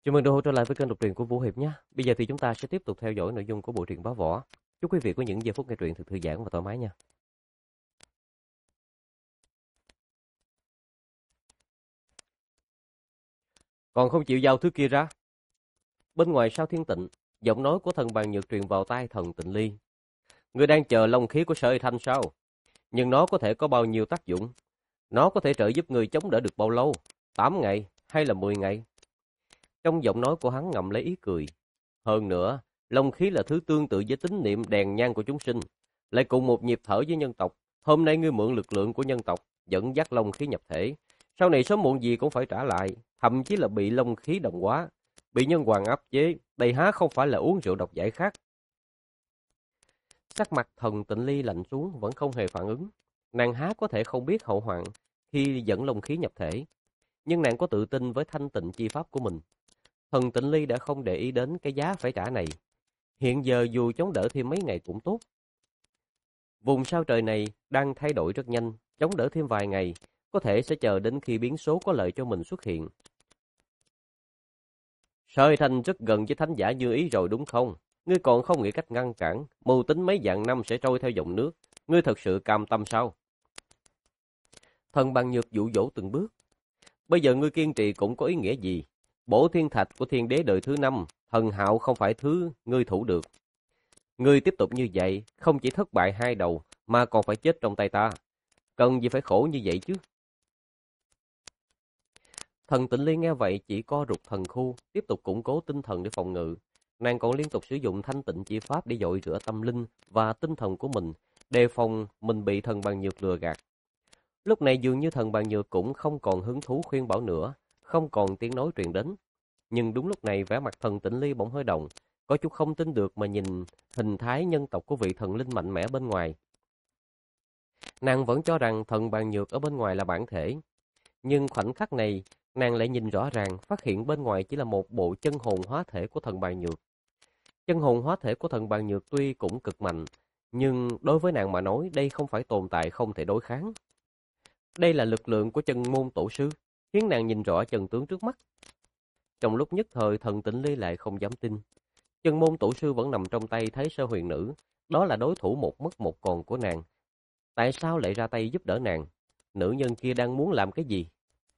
Chào mừng đã trở lại với kênh đọc truyện của Vũ Hiệp nhé. Bây giờ thì chúng ta sẽ tiếp tục theo dõi nội dung của bộ truyện Bá Võ. Chúc quý vị có những giây phút nghe truyện thật thư giãn và thoải mái nha. Còn không chịu giao thứ kia ra. Bên ngoài Sao Thiên Tịnh, giọng nói của thần bàn nhược truyền vào tai thần Tịnh Ly. Ngươi đang chờ long khí của Sở Thanh sao? Nhưng nó có thể có bao nhiêu tác dụng? Nó có thể trợ giúp ngươi chống đỡ được bao lâu? 8 ngày hay là 10 ngày? Trong giọng nói của hắn ngậm lấy ý cười. Hơn nữa, long khí là thứ tương tự với tín niệm đèn nhang của chúng sinh, lại cùng một nhịp thở với nhân tộc. Hôm nay ngươi mượn lực lượng của nhân tộc, dẫn dắt long khí nhập thể. Sau này sớm muộn gì cũng phải trả lại, thậm chí là bị long khí đồng hóa, bị nhân hoàng áp chế. Đây há không phải là uống rượu độc giải khát. Sắc mặt thần Tịnh Ly lạnh xuống, vẫn không hề phản ứng. Nàng há có thể không biết hậu hoạn khi dẫn long khí nhập thể, nhưng nàng có tự tin với thanh tịnh chi pháp của mình. Thần Tịnh Ly đã không để ý đến cái giá phải trả này. Hiện giờ dù chống đỡ thêm mấy ngày cũng tốt. Vùng sao trời này đang thay đổi rất nhanh, chống đỡ thêm vài ngày, có thể sẽ chờ đến khi biến số có lợi cho mình xuất hiện. Sợi Thành rất gần với thánh giả như ý rồi đúng không? Ngươi còn không nghĩ cách ngăn cản, mưu tính mấy vạn năm sẽ trôi theo dòng nước. Ngươi thật sự cam tâm sao? Thần Bằng Nhược dụ dỗ từng bước. Bây giờ ngươi kiên trì cũng có ý nghĩa gì? Bổ thiên thạch của thiên đế đời thứ 5, thần hạo không phải thứ ngươi thủ được. Ngươi tiếp tục như vậy, không chỉ thất bại hai đầu, mà còn phải chết trong tay ta. Cần gì phải khổ như vậy chứ? Thần Tịnh Liên nghe vậy chỉ co rụt thần khu, tiếp tục củng cố tinh thần để phòng ngự. Nàng còn liên tục sử dụng thanh tịnh chi pháp để dội rửa tâm linh và tinh thần của mình, đề phòng mình bị thần Bằng Nhược lừa gạt. Lúc này dường như thần Bằng Nhược cũng không còn hứng thú khuyên bảo nữa, không còn tiếng nói truyền đến. Nhưng đúng lúc này vẻ mặt thần Tịnh Ly bỗng hơi động, có chút không tin được mà nhìn hình thái nhân tộc của vị thần linh mạnh mẽ bên ngoài. Nàng vẫn cho rằng thần Bàn Nhược ở bên ngoài là bản thể, nhưng khoảnh khắc này nàng lại nhìn rõ ràng, phát hiện bên ngoài chỉ là một bộ chân hồn hóa thể của thần Bàn Nhược. Chân hồn hóa thể của thần Bàn Nhược tuy cũng cực mạnh, nhưng đối với nàng mà nói đây không phải tồn tại không thể đối kháng. Đây là lực lượng của chân môn tổ sư, khiến nàng nhìn rõ chân tướng trước mắt. Trong lúc nhất thời thần Tịnh Ly lại không dám tin. Chân môn tổ sư vẫn nằm trong tay Thái Sơ Huyền Nữ, đó là đối thủ một mất một còn của nàng. Tại sao lại ra tay giúp đỡ nàng? Nữ nhân kia đang muốn làm cái gì?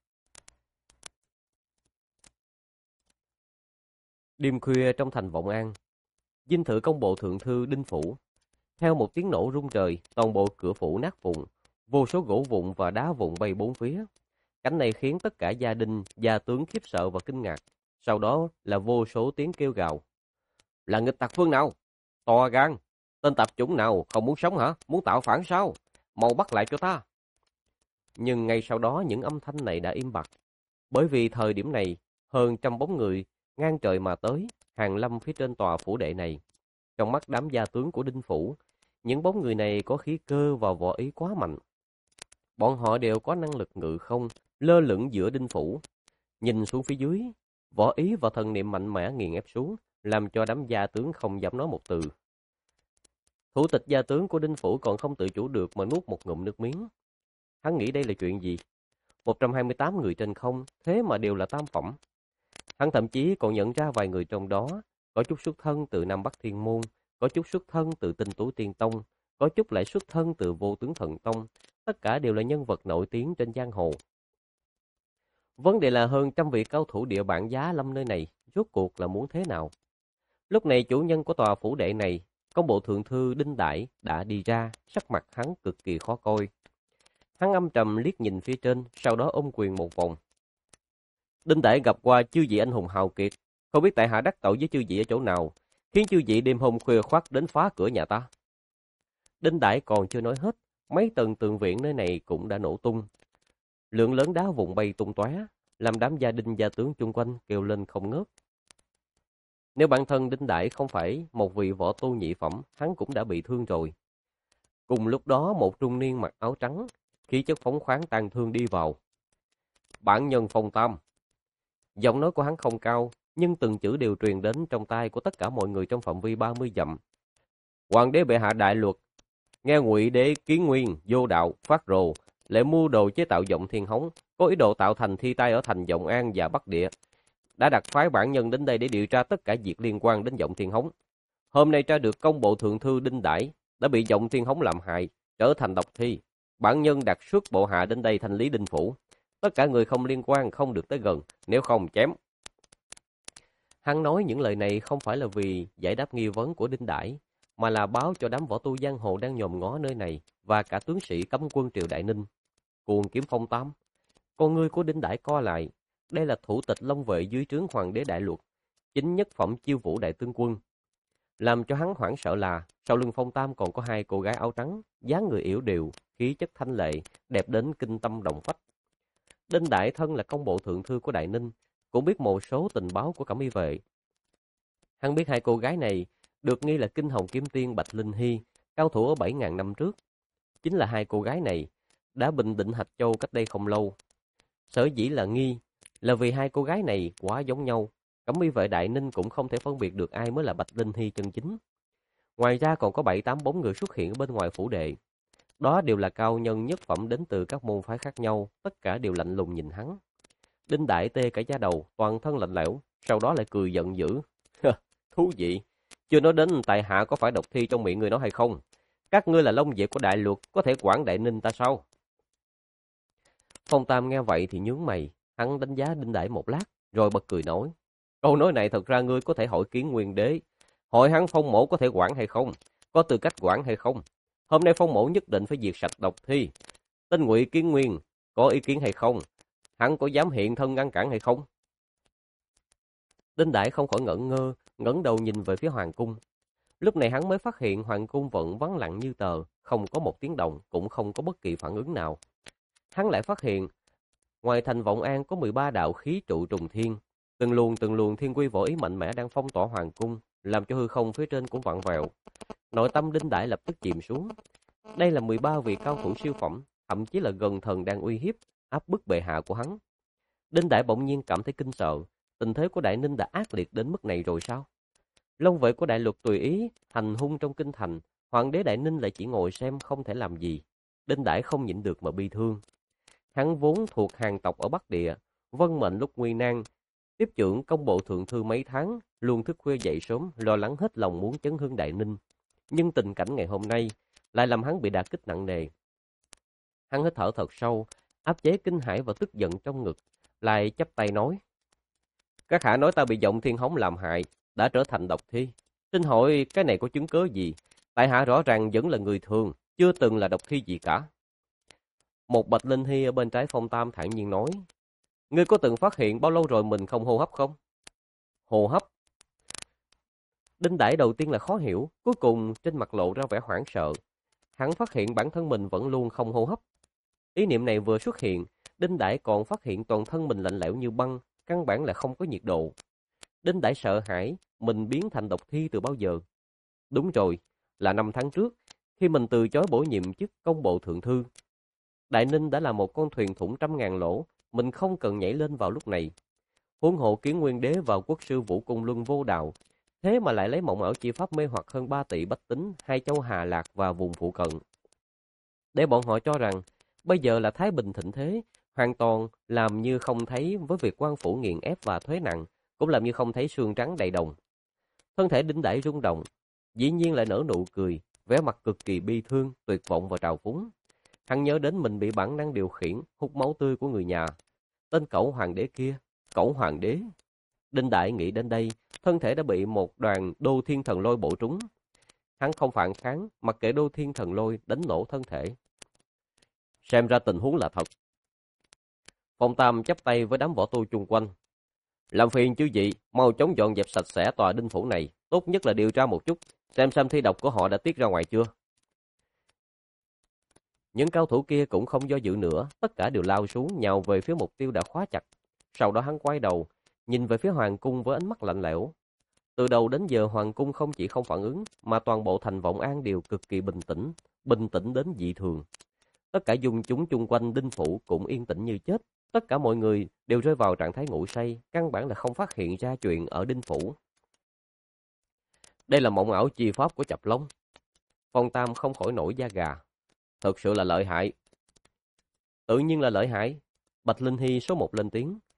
Đêm khuya trong thành Vọng An, dinh thự công bộ thượng thư Đinh Phủ. Theo một tiếng nổ rung trời, toàn bộ cửa phủ nát vụn, vô số gỗ vụn và đá vụn bay bốn phía. Cảnh này khiến tất cả gia đình, gia tướng khiếp sợ và kinh ngạc. Sau đó là vô số tiếng kêu gào. Là nghịch tặc phương nào? To gan! Tên tạp chủng nào không muốn sống hả? Muốn tạo phản sao? Mau bắt lại cho ta! Nhưng ngay sau đó những âm thanh này đã im bặt. Bởi vì thời điểm này, hơn trăm bóng người ngang trời mà tới, hàng lâm phía trên tòa phủ đệ này. Trong mắt đám gia tướng của Đinh Phủ, những bóng người này có khí cơ và võ ý quá mạnh. Bọn họ đều có năng lực ngự không, lơ lửng giữa Đinh Phủ. Nhìn xuống phía dưới, võ ý và thần niệm mạnh mẽ nghiền ép xuống, làm cho đám gia tướng không dám nói một từ. Thủ tịch gia tướng của Đinh Phủ còn không tự chủ được mà nuốt một ngụm nước miếng. Hắn nghĩ đây là chuyện gì? 128 người trên không, thế mà đều là tam phẩm. Hắn thậm chí còn nhận ra vài người trong đó, có chút xuất thân từ Nam Bắc Thiên Môn, có chút xuất thân từ Tinh Tú Tiên Tông, có chút lại xuất thân từ Vô Tướng Thần Tông, tất cả đều là nhân vật nổi tiếng trên giang hồ. Vấn đề là hơn trăm vị cao thủ địa bản giá lâm nơi này, rốt cuộc là muốn thế nào? Lúc này chủ nhân của tòa phủ đệ này, công bộ thượng thư Đinh Đại đã đi ra, sắc mặt hắn cực kỳ khó coi. Hắn âm trầm liếc nhìn phía trên, sau đó ôm quyền một vòng. Đinh Đại gặp qua chư vị anh hùng hào kiệt, không biết tại hạ đắc tội với chư vị ở chỗ nào, khiến chư vị đêm hôm khuya khoắt đến phá cửa nhà ta. Đinh Đại còn chưa nói hết, mấy tầng tường viện nơi này cũng đã nổ tung. Lượng lớn đá vụn bay tung tóe, làm đám gia đình gia tướng chung quanh kêu lên không ngớt. Nếu bản thân Đinh Đại không phải một vị võ tu nhị phẩm, hắn cũng đã bị thương rồi. Cùng lúc đó một trung niên mặc áo trắng, khí chất phóng khoáng tàn thương đi vào. Bản nhân Phong Tam. Giọng nói của hắn không cao, nhưng từng chữ đều truyền đến trong tai của tất cả mọi người trong phạm vi 30 dặm. Hoàng đế bệ hạ đại luật, nghe Ngụy đế Kiến Nguyên vô đạo phát rồ, lại mua đồ chế tạo Vọng Thiên Hống, có ý đồ tạo thành thi tai ở thành Vọng An và Bắc Địa. đã đặt phái bản nhân đến đây để điều tra tất cả việc liên quan đến Vọng Thiên Hống. Hôm nay tra được công bộ thượng thư Đinh Đãi đã bị Vọng Thiên Hống làm hại, trở thành độc thi. Bản nhân đặt suốt bộ hạ đến đây thanh lý Đinh phủ. Tất cả người không liên quan không được tới gần, nếu không chém. Hắn nói những lời này không phải là vì giải đáp nghi vấn của Đinh Đãi, mà là báo cho đám võ tu giang hồ đang nhòm ngó nơi này và cả tướng sĩ cấm quân Triều Đại Ninh. Cuồng Kiếm Phong Tam, con ngươi của Đinh Đãi co lại. Đây là thủ tịch Long Vệ dưới trướng Hoàng đế Đại Luật, chính nhất phẩm Chiêu Vũ đại tướng quân. Làm cho hắn hoảng sợ là sau lưng Phong Tam còn có hai cô gái áo trắng, dáng người yểu điệu, khí chất thanh lệ, đẹp đến kinh tâm động phách. Đinh Đại thân là công bộ thượng thư của Đại Ninh, cũng biết một số tình báo của Cẩm Y vệ. Hắn biết hai cô gái này được nghi là Kinh Hồng Kiếm Tiên Bạch Linh Hy, cao thủ ở 7.000 năm trước. Chính là hai cô gái này đã bình định Hạch Châu cách đây không lâu. Sở dĩ là nghi là vì hai cô gái này quá giống nhau. Cẩm Y vệ Đại Ninh cũng không thể phân biệt được ai mới là Bạch Linh Hy chân chính. Ngoài ra còn có 7-8 người xuất hiện ở bên ngoài phủ đệ. Đó đều là cao nhân nhất phẩm đến từ các môn phái khác nhau, tất cả đều lạnh lùng nhìn hắn. Đinh Đại tê cả da đầu, toàn thân lạnh lẽo, sau đó lại cười giận dữ. Thú vị, chưa nói đến tại hạ có phải độc thi trong miệng người đó hay không? Các ngươi là Long Vệ của Đại Luật, có thể quản Đại Ninh ta sao? Phong Tam nghe vậy thì nhướng mày, hắn đánh giá Đinh Đại một lát, rồi bật cười nói. Câu nói này thật ra ngươi có thể hỏi Kiến Nguyên Đế, hỏi hắn Phong Mỗ có thể quản hay không, có tư cách quản hay không. Hôm nay Phong Mỗ nhất định phải diệt sạch độc thi. Tên Ngụy Kiến Nguyên có ý kiến hay không? Hắn có dám hiện thân ngăn cản hay không? Đinh Đại không khỏi ngẩn ngơ, ngẩng đầu nhìn về phía hoàng cung. Lúc này hắn mới phát hiện hoàng cung vẫn vắng lặng như tờ, không có một tiếng động, cũng không có bất kỳ phản ứng nào. Hắn lại phát hiện, ngoài thành Vọng An có 13 đạo khí trụ trùng thiên, từng luồng thiên quy võ ý mạnh mẽ đang phong tỏa hoàng cung, làm cho hư không phía trên cũng vặn vẹo. Nội tâm Đinh Đại lập tức chìm xuống. Đây là 13 vị cao thủ siêu phẩm, thậm chí là gần thần đang uy hiếp, áp bức bệ hạ của hắn. Đinh Đại bỗng nhiên cảm thấy kinh sợ, tình thế của Đại Ninh đã ác liệt đến mức này rồi sao? Long Vệ của Đại Luật tùy ý hành hung trong kinh thành, hoàng đế Đại Ninh lại chỉ ngồi xem không thể làm gì. Đinh Đại không nhịn được mà bi thương. Hắn vốn thuộc hàng tộc ở Bắc Địa, vân mệnh lúc nguy nan, tiếp trưởng công bộ thượng thư mấy tháng, luôn thức khuya dậy sớm, lo lắng hết lòng muốn chấn hưng Đại Ninh. Nhưng tình cảnh ngày hôm nay lại làm hắn bị đả kích nặng nề. Hắn hít thở thật sâu, áp chế kinh hãi và tức giận trong ngực, lại chắp tay nói: Các hạ nói ta bị Vọng Thiên Hống làm hại, đã trở thành độc thi. Xin hỏi cái này có chứng cớ gì? Tại hạ rõ ràng vẫn là người thường, chưa từng là độc thi gì cả. Một Bạch Linh Hy ở bên trái Phong Tam thản nhiên nói: Ngươi có từng phát hiện bao lâu rồi mình không hô hấp không? Hô hấp? Đinh Đại đầu tiên là khó hiểu, cuối cùng trên mặt lộ ra vẻ hoảng sợ. Hắn phát hiện bản thân mình vẫn luôn không hô hấp. Ý niệm này vừa xuất hiện, Đinh Đại còn phát hiện toàn thân mình lạnh lẽo như băng, căn bản là không có nhiệt độ. Đinh Đại sợ hãi, mình biến thành độc thi từ bao giờ? Đúng rồi, là 5 tháng trước, khi mình từ chối bổ nhiệm chức công bộ thượng thư. Đại Ninh đã là một con thuyền thủng 100.000 lỗ, mình không cần nhảy lên vào lúc này. Huống hộ Kiến Nguyên Đế và quốc sư Vũ Cung Luân vô đạo, thế mà lại lấy mộng ảo chi pháp mê hoặc hơn 3 tỷ bách tính, hai châu Hà Lạc và vùng phụ cận. Để bọn họ cho rằng bây giờ là thái bình thịnh thế, hoàn toàn làm như không thấy với việc quan phủ nghiền ép và thuế nặng, cũng làm như không thấy xương trắng đầy đồng. Thân thể Đinh Đại rung động, dĩ nhiên lại nở nụ cười, vẻ mặt cực kỳ bi thương, tuyệt vọng và trào phúng. Hắn nhớ đến mình bị bản năng điều khiển, hút máu tươi của người nhà. Tên cẩu hoàng đế kia, cẩu hoàng đế. Đinh Đại nghĩ đến đây, thân thể đã bị một đoàn đô thiên thần lôi bổ trúng. Hắn không phản kháng, mặc kệ đô thiên thần lôi đánh nổ thân thể. Xem ra tình huống là thật. Phong Tam chắp tay với đám võ tu chung quanh. Làm phiền chứ gì, mau chóng dọn dẹp sạch sẽ tòa đinh phủ này, tốt nhất là điều tra một chút, xem thi độc của họ đã tiết ra ngoài chưa. Những cao thủ kia cũng không do dự nữa, tất cả đều lao xuống nhào về phía mục tiêu đã khóa chặt. Sau đó hắn quay đầu, nhìn về phía hoàng cung với ánh mắt lạnh lẽo. Từ đầu đến giờ hoàng cung không chỉ không phản ứng, mà toàn bộ thành Vọng An đều cực kỳ bình tĩnh đến dị thường. Tất cả dung chúng chung quanh đinh phủ cũng yên tĩnh như chết. Tất cả mọi người đều rơi vào trạng thái ngủ say, căn bản là không phát hiện ra chuyện ở đinh phủ. Đây là mộng ảo chi pháp của Chập Long. Phong Tam không khỏi nổi da gà. Thật sự là lợi hại. Tự nhiên là lợi hại. Bạch Linh Hy số 1 lên tiếng.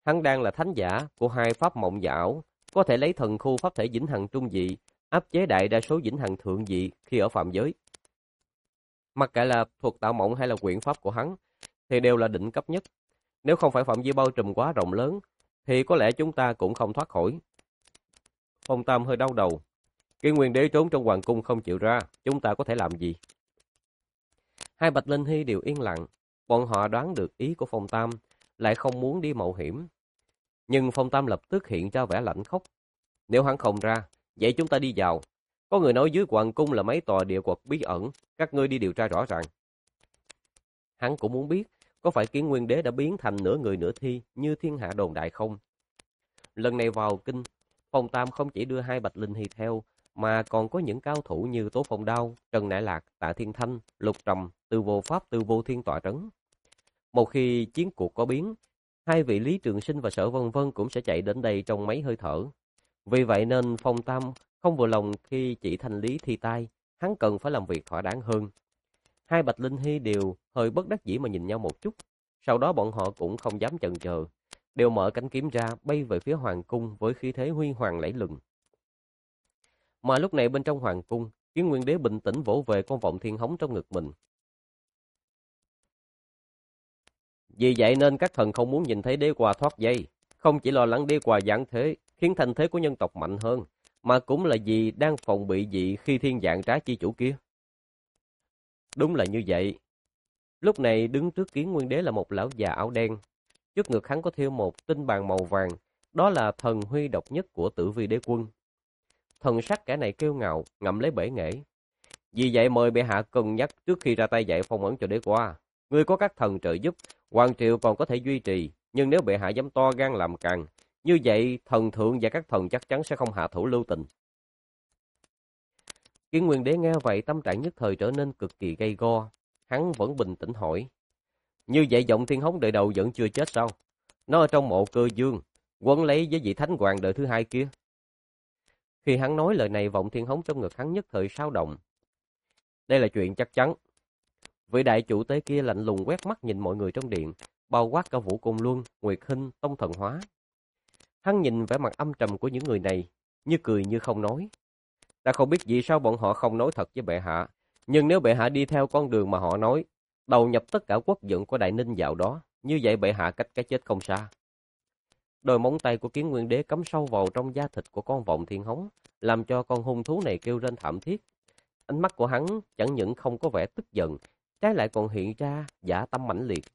Hắn đang là thánh giả của hai pháp mộng và ảo, có thể lấy thần khu pháp thể vĩnh hằng trung dị, áp chế đại đa số vĩnh hằng thượng dị khi ở phạm giới. Mặc kệ là thuật tạo mộng hay là quyển pháp của hắn, thì đều là đỉnh cấp nhất. Nếu không phải phạm vi bao trùm quá rộng lớn, thì có lẽ chúng ta cũng không thoát khỏi. Phong Tam hơi đau đầu. Kiên Nguyên Đế trốn trong hoàng cung không chịu ra, chúng ta có thể làm gì? Hai Bạch Linh Hy đều yên lặng. Bọn họ đoán được ý của Phong Tam, lại không muốn đi mạo hiểm. Nhưng Phong Tam lập tức hiện ra vẻ lạnh khốc. Nếu hắn không ra, vậy chúng ta đi vào. Có người nói dưới hoàng cung là mấy tòa địa quật bí ẩn, các ngươi đi điều tra rõ ràng. Hắn cũng muốn biết, có phải Kiến Nguyên Đế đã biến thành nửa người nửa thi như thiên hạ đồn đại không? Lần này vào kinh, Phong Tam không chỉ đưa hai Bạch Linh Hy theo, mà còn có những cao thủ như Tố Phong Đao, Trần Nại Lạc, Tạ Thiên Thanh, Lục Trầm, Từ Vô Pháp, Từ Vô Thiên tọa trấn. Một khi chiến cuộc có biến, hai vị Lý Trường Sinh và Sở Vân Vân cũng sẽ chạy đến đây trong mấy hơi thở. Vì vậy nên Phong Tam không vừa lòng khi chỉ thanh lý thi tai, hắn cần phải làm việc thỏa đáng hơn. Hai Bạch Linh Hy đều hơi bất đắc dĩ mà nhìn nhau một chút, sau đó bọn họ cũng không dám chần chờ, đều mở cánh kiếm ra bay về phía hoàng cung với khí thế huy hoàng lẫy lừng. Mà lúc này bên trong hoàng cung, Kiến Nguyên Đế bình tĩnh vỗ về con vọng thiên hống trong ngực mình. Vì vậy nên các thần không muốn nhìn thấy đế quà thoát dây, không chỉ lo lắng đế quà giáng thế, khiến thành thế của nhân tộc mạnh hơn, mà cũng là vì đang phòng bị vị khi thiên dạng trá chi chủ kia. Đúng là như vậy. Lúc này đứng trước Kiến Nguyên Đế là một lão già áo đen, trước ngực hắn có thêu một tinh bàn màu vàng, đó là thần huy độc nhất của Tử Vi Đế Quân. Thần sắc kẻ này kiêu ngạo, ngậm lấy bể nghệ. Vì vậy mời bệ hạ cân nhắc trước khi ra tay dạy phong ấn cho đế qua. Ngươi có các thần trợ giúp, hoàng triều còn có thể duy trì, nhưng nếu bệ hạ dám to gan làm càn, như vậy thần thượng và các thần chắc chắn sẽ không hạ thủ lưu tình. Kiến Nguyên Đế nghe vậy tâm trạng nhất thời trở nên cực kỳ gay go. Hắn vẫn bình tĩnh hỏi: như vậy Vọng Thiên Hống đời đầu vẫn chưa chết sao? Nó ở trong mộ Cơ Dương, quấn lấy với vị thánh hoàng đời thứ hai kia. Khi hắn nói lời này, Vọng Thiên Hống trong ngực hắn nhất thời sao động. Đây là chuyện chắc chắn. Vị đại chủ tế kia lạnh lùng quét mắt nhìn mọi người trong điện, bao quát cả Vũ Côn Luân, Nguyệt Hinh, Tông Thần Hóa. Hắn nhìn vẻ mặt âm trầm của những người này, như cười như không nói. Ta không biết vì sao bọn họ không nói thật với bệ hạ, nhưng nếu bệ hạ đi theo con đường mà họ nói, đầu nhập tất cả quốc vận của Đại Ninh vào đó, như vậy bệ hạ cách cái chết không xa. Đôi móng tay của Kiến Nguyên Đế cắm sâu vào trong da thịt của con Vọng Thiên Hống, làm cho con hung thú này kêu rên thảm thiết. Ánh mắt của hắn chẳng những không có vẻ tức giận, trái lại còn hiện ra dã tâm mãnh liệt.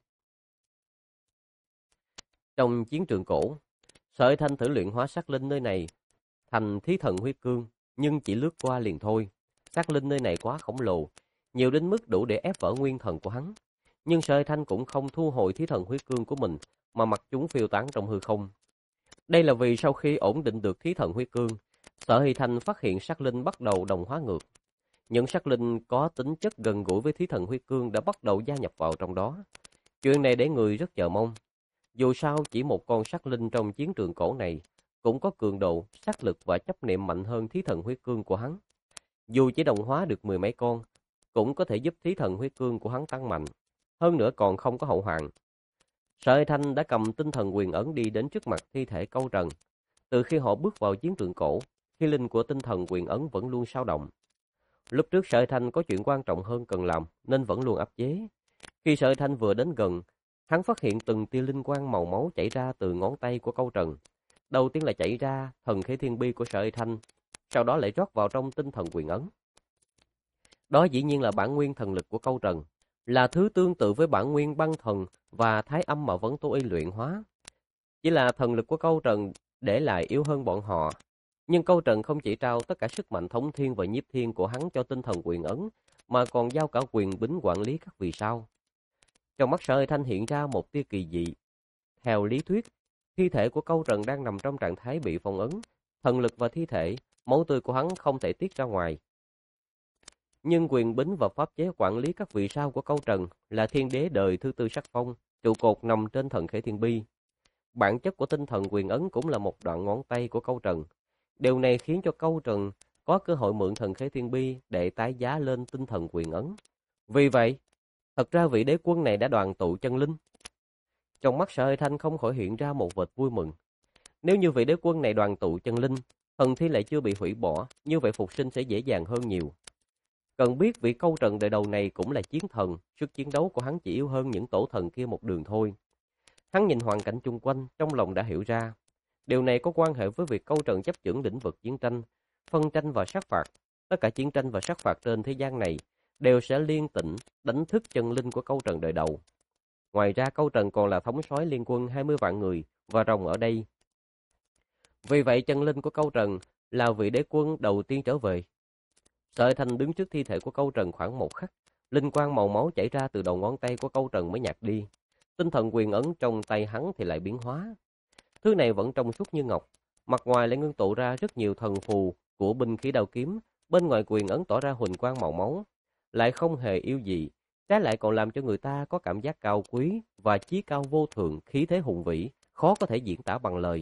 Trong chiến trường cổ, Sợi Thanh thử luyện hóa sắc linh nơi này thành thí thần huyết cương, nhưng chỉ lướt qua liền thôi. Sắc linh nơi này quá khổng lồ, nhiều đến mức đủ để ép vỡ nguyên thần của hắn. Nhưng Sợi Thanh cũng không thu hồi thí thần huyết cương của mình, mà mặc chúng phiêu tán trong hư không. Đây là vì sau khi ổn định được thí thần huyết cương, Sợi Thanh phát hiện sắc linh bắt đầu đồng hóa ngược. Những sắc linh có tính chất gần gũi với thí thần huyết cương đã bắt đầu gia nhập vào trong đó. Chuyện này để người rất chờ mong. Dù sao chỉ một con sắc linh trong chiến trường cổ này cũng có cường độ, sắc lực và chấp niệm mạnh hơn thí thần huyết cương của hắn. Dù chỉ đồng hóa được 10 mấy con, cũng có thể giúp thí thần huyết cương của hắn tăng mạnh. Hơn nữa còn không có hậu hoạn. Sợi Thanh đã cầm tinh thần quyền ấn đi đến trước mặt thi thể Câu Trần. Từ khi họ bước vào chiến trường cổ, khí linh của tinh thần quyền ấn vẫn luôn sao động. Lúc trước Sợi Thanh có chuyện quan trọng hơn cần làm nên vẫn luôn áp chế. Khi Sợi Thanh vừa đến gần, hắn phát hiện từng tia linh quang màu máu chảy ra từ ngón tay của Câu Trần. Đầu tiên là chảy ra thần khế thiên bi của Sợi Thanh, sau đó lại rót vào trong tinh thần quyền ấn. Đó dĩ nhiên là bản nguyên thần lực của Câu Trần, là thứ tương tự với bản nguyên băng thần và thái âm mà Vấn Tô Y luyện hóa. Chỉ là thần lực của Câu Trần để lại yếu hơn bọn họ. Nhưng Câu Trần không chỉ trao tất cả sức mạnh thống thiên và nhiếp thiên của hắn cho tinh thần quyền ấn, mà còn giao cả quyền bính quản lý các vì sao. Trong mắt Sợi Thanh hiện ra một tia kỳ dị. Theo lý thuyết, thi thể của Câu Trần đang nằm trong trạng thái bị phong ấn, thần lực và thi thể, máu tươi của hắn không thể tiết ra ngoài. Nhưng quyền bính và pháp chế quản lý các vị sao của Câu Trần là thiên đế đời thứ tư sắc phong, trụ cột nằm trên thần khế thiên bi. Bản chất của tinh thần quyền ấn cũng là một đoạn ngón tay của Câu Trần. Điều này khiến cho Câu Trần có cơ hội mượn thần khế thiên bi để tái giá lên tinh thần quyền ấn. Vì vậy, thật ra vị đế quân này đã đoàn tụ chân linh. Trong mắt Sở Hơi Thanh không khỏi hiện ra một vệt vui mừng. Nếu như vị đế quân này đoàn tụ chân linh, thần thi lại chưa bị hủy bỏ, như vậy phục sinh sẽ dễ dàng hơn nhiều. Cần biết vị câu trần đời đầu này cũng là chiến thần, sức chiến đấu của hắn chỉ yếu hơn những tổ thần kia một đường thôi. Hắn nhìn hoàn cảnh chung quanh, trong lòng đã hiểu ra. Điều này có quan hệ với việc câu trần chấp chưởng lĩnh vực chiến tranh, phân tranh và sát phạt. Tất cả chiến tranh và sát phạt trên thế gian này đều sẽ liên tịnh đánh thức chân linh của câu trần đời đầu. Ngoài ra câu trần còn là thống soái liên quân 20 vạn người và rồng ở đây. Vì vậy chân linh của câu trần là vị đế quân đầu tiên trở về. Sợi Thanh đứng trước thi thể của câu trần khoảng một khắc, linh quang màu máu chảy ra từ đầu ngón tay của câu trần mới nhạt đi. Tinh thần quyền ấn trong tay hắn thì lại biến hóa. Thứ này vẫn trong suốt như ngọc, mặt ngoài lại ngưng tụ ra rất nhiều thần phù của binh khí đao kiếm, bên ngoài quyền ấn tỏ ra huỳnh quang màu máu, lại không hề yêu dị, trái lại còn làm cho người ta có cảm giác cao quý và chí cao vô thượng, khí thế hùng vĩ, khó có thể diễn tả bằng lời.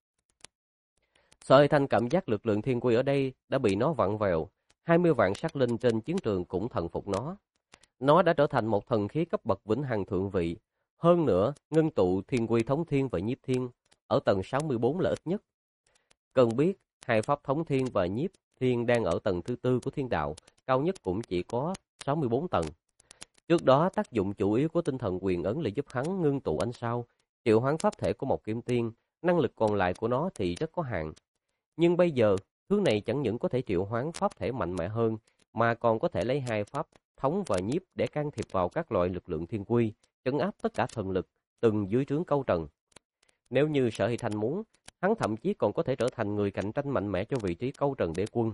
Sợi Thanh cảm giác lực lượng thiên quy ở đây đã bị nó vặn vẹo, 20 vạn sát linh trên chiến trường cũng thần phục nó. Nó đã trở thành một thần khí cấp bậc vĩnh hằng thượng vị, hơn nữa ngưng tụ thiên quy thống thiên và nhiếp thiên ở tầng 64 là ít nhất. Cần biết, hai pháp thống thiên và nhiếp thiên đang ở tầng thứ tư của thiên đạo, cao nhất cũng chỉ có 64 tầng. Trước đó, tác dụng chủ yếu của tinh thần quyền ấn là giúp hắn ngưng tụ ánh sao, triệu hoán pháp thể của một kim tiên, năng lực còn lại của nó thì rất có hạn. Nhưng bây giờ, thứ này chẳng những có thể triệu hoán pháp thể mạnh mẽ hơn, mà còn có thể lấy hai pháp thống và nhiếp để can thiệp vào các loại lực lượng thiên quy, trấn áp tất cả thần lực từng dưới trướng câu trần. Nếu như Sở Hy Thanh muốn, hắn thậm chí còn có thể trở thành người cạnh tranh mạnh mẽ cho vị trí câu trần đế quân.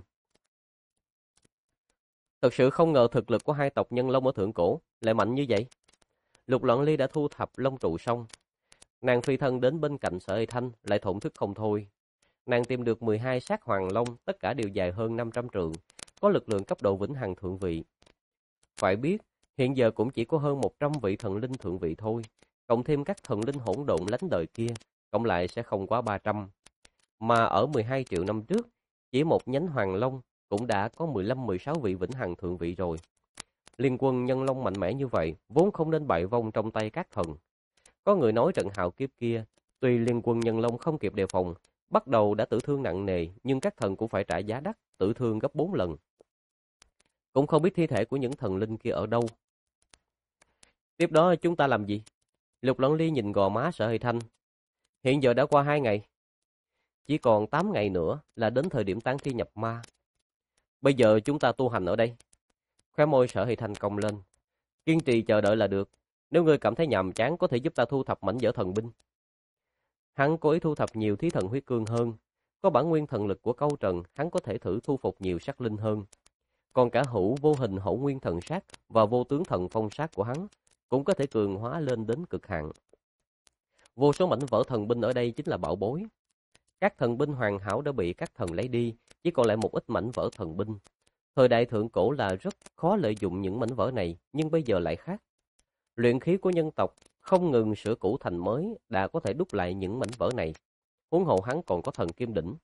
Thật sự không ngờ thực lực của hai tộc Nhân Long ở Thượng Cổ lại mạnh như vậy. Lục Loạn Ly đã thu thập long trụ xong. Nàng phi thân đến bên cạnh Sở Hy Thanh lại thổn thức không thôi. Nàng tìm được 12 xác hoàng long, tất cả đều dài hơn 500 trượng, có lực lượng cấp độ vĩnh hằng thượng vị. Phải biết, hiện giờ cũng chỉ có hơn 100 vị thần linh thượng vị thôi, cộng thêm các thần linh hỗn độn lánh đời kia, cộng lại sẽ không quá 300. Mà ở 12 triệu năm trước, chỉ một nhánh hoàng long cũng đã có 15-16 vị vĩnh hằng thượng vị rồi. Liên quân Nhân Long mạnh mẽ như vậy, vốn không nên bại vong trong tay các thần. Có người nói trận hạo kiếp kia, tuy liên quân Nhân Long không kịp đề phòng, bắt đầu đã tử thương nặng nề, nhưng các thần cũng phải trả giá đắt, tử thương gấp 4 lần. Cũng không biết thi thể của những thần linh kia ở đâu. Tiếp đó chúng ta làm gì? Lục Loạn Ly nhìn gò má Sở Hy Thanh. Hiện giờ đã qua 2 ngày. Chỉ còn 8 ngày nữa là đến thời điểm tán thi nhập ma. Bây giờ chúng ta tu hành ở đây. Khóe môi Sở Hy Thanh cong lên. Kiên trì chờ đợi là được. Nếu ngươi cảm thấy nhàm chán có thể giúp ta thu thập mảnh vỡ thần binh. Hắn cố ý thu thập nhiều thí thần huyết cương hơn. Có bản nguyên thần lực của câu trần, hắn có thể thử thu phục nhiều sát linh hơn. Còn cả hữu vô hình hậu nguyên thần sát và vô tướng thần phong sát của hắn cũng có thể cường hóa lên đến cực hạn. Vô số mảnh vỡ thần binh ở đây chính là bảo bối. Các thần binh hoàn hảo đã bị các thần lấy đi, chỉ còn lại một ít mảnh vỡ thần binh. Thời đại thượng cổ là rất khó lợi dụng những mảnh vỡ này, nhưng bây giờ lại khác. Luyện khí của nhân tộc không ngừng sửa cũ thành mới đã có thể đúc lại những mảnh vỡ này. Huống hồ hắn còn có thần kim đỉnh.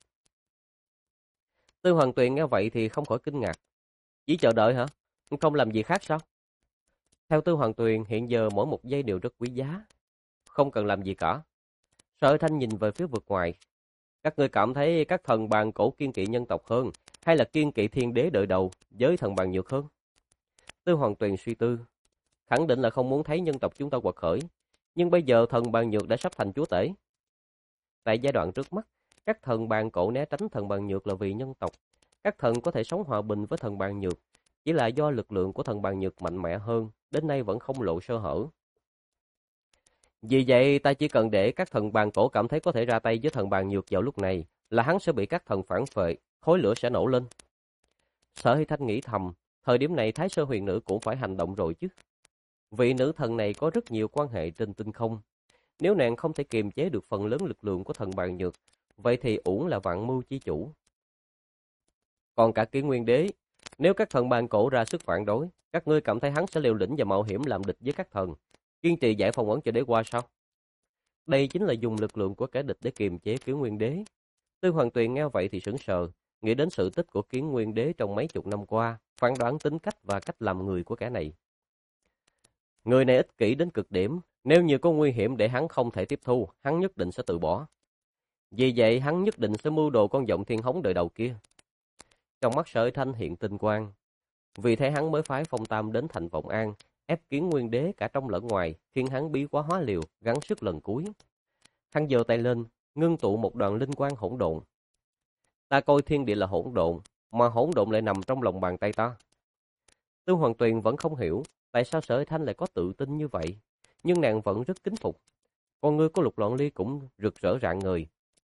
Tư Hoàng Tuyền nghe vậy thì không khỏi kinh ngạc. Chỉ chờ đợi hả? Không làm gì khác sao? Theo Tư Hoàng Tuyền, hiện giờ mỗi một giây đều rất quý giá. Không cần làm gì cả. Sở Thanh nhìn về phía vực ngoài. Các ngươi cảm thấy các thần bàn cổ kiên kỵ nhân tộc hơn, hay là kiên kỵ thiên đế đợi đầu với thần bàn nhược hơn? Tư Hoàng Tuyền suy tư. Khẳng định là không muốn thấy nhân tộc chúng ta quật khởi. Nhưng bây giờ thần bàn nhược đã sắp thành chúa tể. Tại giai đoạn trước mắt, các thần bàn cổ né tránh thần bàn nhược là vì nhân tộc. Các thần có thể sống hòa bình với thần bàn nhược, chỉ là do lực lượng của thần bàn nhược mạnh mẽ hơn, đến nay vẫn không lộ sơ hở. Vì vậy, ta chỉ cần để các thần bàn cổ cảm thấy có thể ra tay với thần bàn nhược vào lúc này, là hắn sẽ bị các thần phản phệ, khói lửa sẽ nổ lên. Sở Hy Thanh nghĩ thầm, thời điểm này Thái Sơ Huyền Nữ cũng phải hành động rồi chứ. Vị nữ thần này có rất nhiều quan hệ trên tinh không. Nếu nàng không thể kiềm chế được phần lớn lực lượng của thần bàn nhược, vậy thì uổng là vạn mưu chi chủ. Còn cả Kỷ Nguyên Đế, nếu các thần bàn cổ ra sức phản đối, các ngươi cảm thấy hắn sẽ liều lĩnh và mạo hiểm làm địch với các thần, kiên trì giải phong ấn cho đế qua sao? Đây chính là dùng lực lượng của kẻ địch để kiềm chế Kỷ Nguyên Đế. Tư Hoàng Tuyền nghe vậy thì sững sờ, nghĩ đến sự tích của Kỷ Nguyên Đế trong mấy chục năm qua, phán đoán tính cách và cách làm người của kẻ này. Người này ích kỷ đến cực điểm, Nếu như có nguy hiểm để hắn không thể tiếp thu, hắn nhất định sẽ từ bỏ. Vì vậy hắn nhất định sẽ mưu đồ con giọng thiên hống đời đầu kia. Trong mắt Sở Thanh hiện tinh quang. Vì thế hắn mới phái Phong Tam đến thành Vọng An, ép Kiến Nguyên Đế cả trong lẫn ngoài, khiến hắn bí quá hóa liều, gắng sức lần cuối. Hắn giơ tay lên, ngưng tụ một đoàn linh quang hỗn độn. Ta coi thiên địa là hỗn độn, mà hỗn độn lại nằm trong lòng bàn tay ta. Tư Hoàng Tuyền vẫn không hiểu tại sao Sở Thanh lại có tự tin như vậy, nhưng nàng vẫn rất kính phục. Con ngươi của Lục Loạn Ly cũng rực rỡ rạng ngời.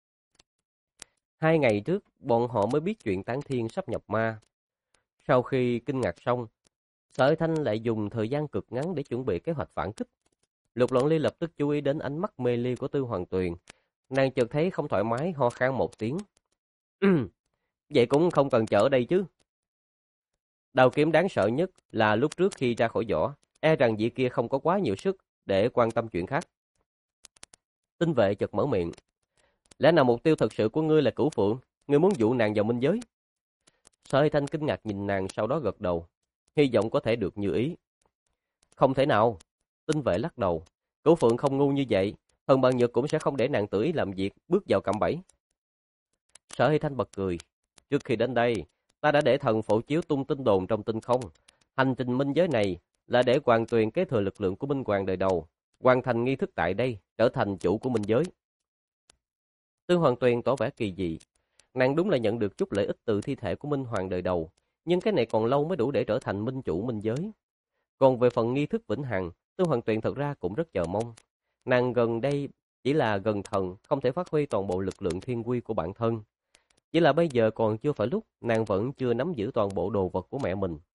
2 ngày trước, bọn họ mới biết chuyện Tán Thiên sắp nhập ma. Sau khi kinh ngạc xong, Sở Thanh lại dùng thời gian cực ngắn để chuẩn bị kế hoạch phản kích. Lục Loạn Ly lập tức chú ý đến ánh mắt mê ly của Tư Hoàng Tuyền. Nàng chợt thấy không thoải mái, ho khan một tiếng. Vậy cũng không cần chờ ở đây chứ. Đao kiếm đáng sợ nhất là lúc trước khi ra khỏi vỏ, e rằng vị kia không có quá nhiều sức để quan tâm chuyện khác. Tinh vệ chợt mở miệng. Lẽ nào mục tiêu thật sự của ngươi là Cửu Phượng? Ngươi muốn dụ nàng vào minh giới? Sở Thanh kinh ngạc nhìn nàng, sau đó gật đầu. Hy vọng có thể được như ý. Không thể nào. Tinh vệ lắc đầu. Cửu Phượng không ngu như vậy. Thần Bằng Nhược cũng sẽ không để nàng tự ý làm việc, bước vào cạm bẫy. Sở Thanh bật cười. Trước khi đến đây, ta đã để thần phổ chiếu tung tin đồn trong tinh không. Hành trình minh giới này là để Hoàng Tuyền kế thừa lực lượng của Minh Hoàng đời đầu, hoàn thành nghi thức tại đây, trở thành chủ của minh giới. Tư Hoàng Tuyền tỏ vẻ kỳ dị. Nàng đúng là nhận được chút lợi ích từ thi thể của Minh Hoàng đời đầu, nhưng cái này còn lâu mới đủ để trở thành minh chủ minh giới. Còn về phần nghi thức vĩnh hằng, Tư Hoàng Tuyền thật ra cũng rất chờ mong. Nàng gần đây chỉ là gần thần, không thể phát huy toàn bộ lực lượng thiên quy của bản thân. Chỉ là bây giờ còn chưa phải lúc, nàng vẫn chưa nắm giữ toàn bộ đồ vật của mẹ mình.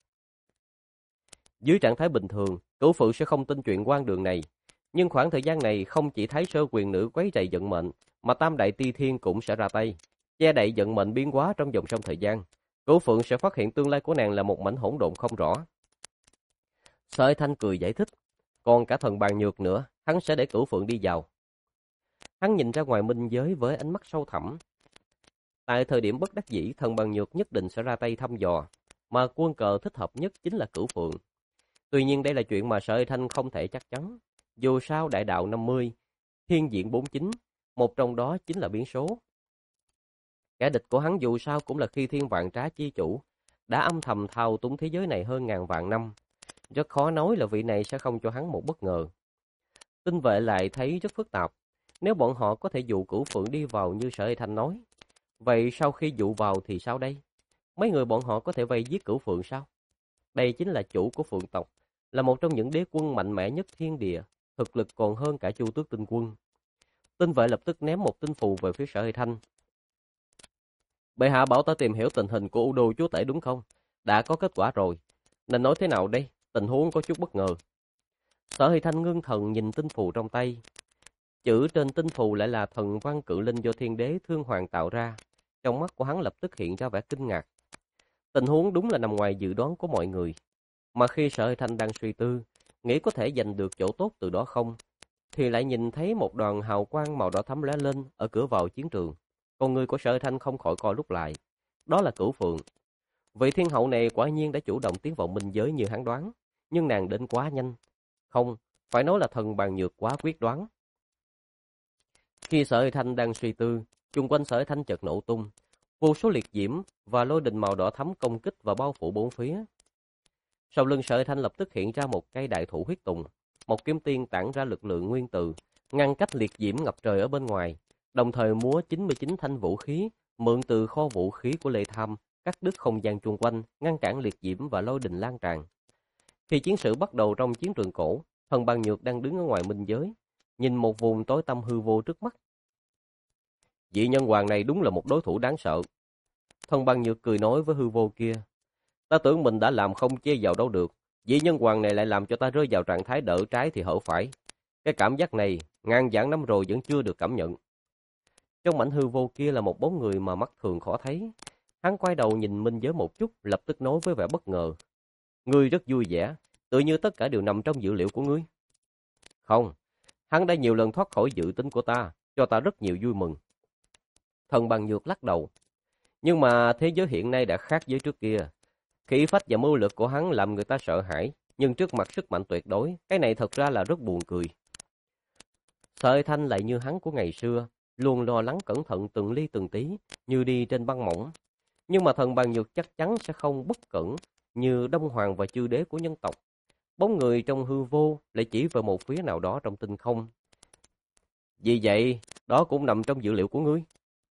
Dưới trạng thái bình thường, Cửu Phượng sẽ không tin chuyện quan đường này. Nhưng khoảng thời gian này không chỉ Thái Sơ quyền nữ quấy rầy vận mệnh, mà Tam Đại Ti Thiên cũng sẽ ra tay, che đậy vận mệnh biến hóa trong vòng sông thời gian. Cửu Phượng sẽ phát hiện tương lai của nàng là một mảnh hỗn độn không rõ. Sợi Thanh cười giải thích, còn cả thần Bàn Nhược nữa, hắn sẽ để Cửu Phượng đi vào. Hắn nhìn ra ngoài minh giới với ánh mắt sâu thẳm. Tại thời điểm bất đắc dĩ, thần Bàn Nhược nhất định sẽ ra tay thăm dò, mà quân cờ thích hợp nhất chính là Cửu Phượng. Tuy nhiên đây là chuyện mà Sợi Thanh không thể chắc chắn. Dù sao đại đạo 50, thiên diện 49, một trong đó chính là biến số. Kẻ địch của hắn dù sao cũng là Khi Thiên Vạn Trá chi chủ, đã âm thầm thao túng thế giới này hơn ngàn vạn năm. Rất khó nói là vị này sẽ không cho hắn một bất ngờ. Tinh vệ lại thấy rất phức tạp. Nếu bọn họ có thể dụ Cửu Phượng đi vào như Sở Thanh nói, vậy sau khi dụ vào thì sao đây? Mấy người bọn họ có thể vây giết Cửu Phượng sao? Đây chính là chủ của Phượng tộc, là một trong những đế quân mạnh mẽ nhất thiên địa, thực lực còn hơn cả Chu Tước Tinh Quân. Tinh vệ lập tức ném một tinh phù về phía Sở Thanh. Bệ hạ bảo ta tìm hiểu tình hình của U Đô chúa tể đúng không? Đã có kết quả rồi. Nên nói thế nào đây? Tình huống có chút bất ngờ. Sở Thanh ngưng thần nhìn tinh phù trong tay. Chữ trên tinh phù lại là thần văn cự linh do thiên đế Thương Hoàng tạo ra. Trong mắt của hắn lập tức hiện ra vẻ kinh ngạc. Tình huống đúng là nằm ngoài dự đoán của mọi người. Mà khi Sở Thanh đang suy tư, nghĩ có thể giành được chỗ tốt từ đó không, thì lại nhìn thấy một đoàn hào quang màu đỏ thắm lóe lên ở cửa vào chiến trường. Con người của Sở Thanh không khỏi co rút lại. Đó là Cửu Phượng. Vị thiên hậu này quả nhiên đã chủ động tiến vào minh giới như hắn đoán, nhưng nàng đến quá nhanh. Không, phải nói là thần Bàn Nhược quá quyết đoán. Khi Sở Thanh đang suy tư, chung quanh Sở Thanh chợt nổ tung, vô số liệt diễm và lôi đình màu đỏ thắm công kích và bao phủ bốn phía. Sau lưng Sở Thanh lập tức hiện ra một cây đại thụ huyết tùng, một kiếm tiên tản ra lực lượng nguyên tử, ngăn cách liệt diễm ngập trời ở bên ngoài, đồng thời múa 99 thanh vũ khí, mượn từ kho vũ khí của Lê Tham, cắt đứt không gian chung quanh, ngăn cản liệt diễm và lôi đình lan tràn. Khi chiến sự bắt đầu trong chiến trường cổ, thần Bàn Nhược đang đứng ở ngoài minh giới, nhìn một vùng tối tăm hư vô trước mắt. Vị nhân hoàng này đúng là một đối thủ đáng sợ. Thần Bàn Nhược cười nói với hư vô kia. Ta tưởng mình đã làm không chê vào đâu được. Vị nhân hoàng này lại làm cho ta rơi vào trạng thái đỡ trái thì hở phải. Cái cảm giác này, ngàn vạn năm rồi vẫn chưa được cảm nhận. Trong mảnh hư vô kia là một bóng người mà mắt thường khó thấy. Hắn quay đầu nhìn minh giới một chút, lập tức nói với vẻ bất ngờ. Ngươi rất vui vẻ, tự như tất cả đều nằm trong dự liệu của ngươi. Không, hắn đã nhiều lần thoát khỏi dự tính của ta, cho ta rất nhiều vui mừng. Thần Bàn Nhược lắc đầu. Nhưng mà thế giới hiện nay đã khác với trước kia. Khí phách và mưu lược của hắn làm người ta sợ hãi, nhưng trước mặt sức mạnh tuyệt đối, cái này thật ra là rất buồn cười. Sợi Thanh lại như hắn của ngày xưa, luôn lo lắng cẩn thận từng ly từng tí, như đi trên băng mỏng. Nhưng mà thần bàn nhược chắc chắn sẽ không bất cẩn như Đông Hoàng và chư đế của nhân tộc. Bóng người trong hư vô lại chỉ vào một phía nào đó trong tinh không. Vì vậy, đó cũng nằm trong dữ liệu của ngươi.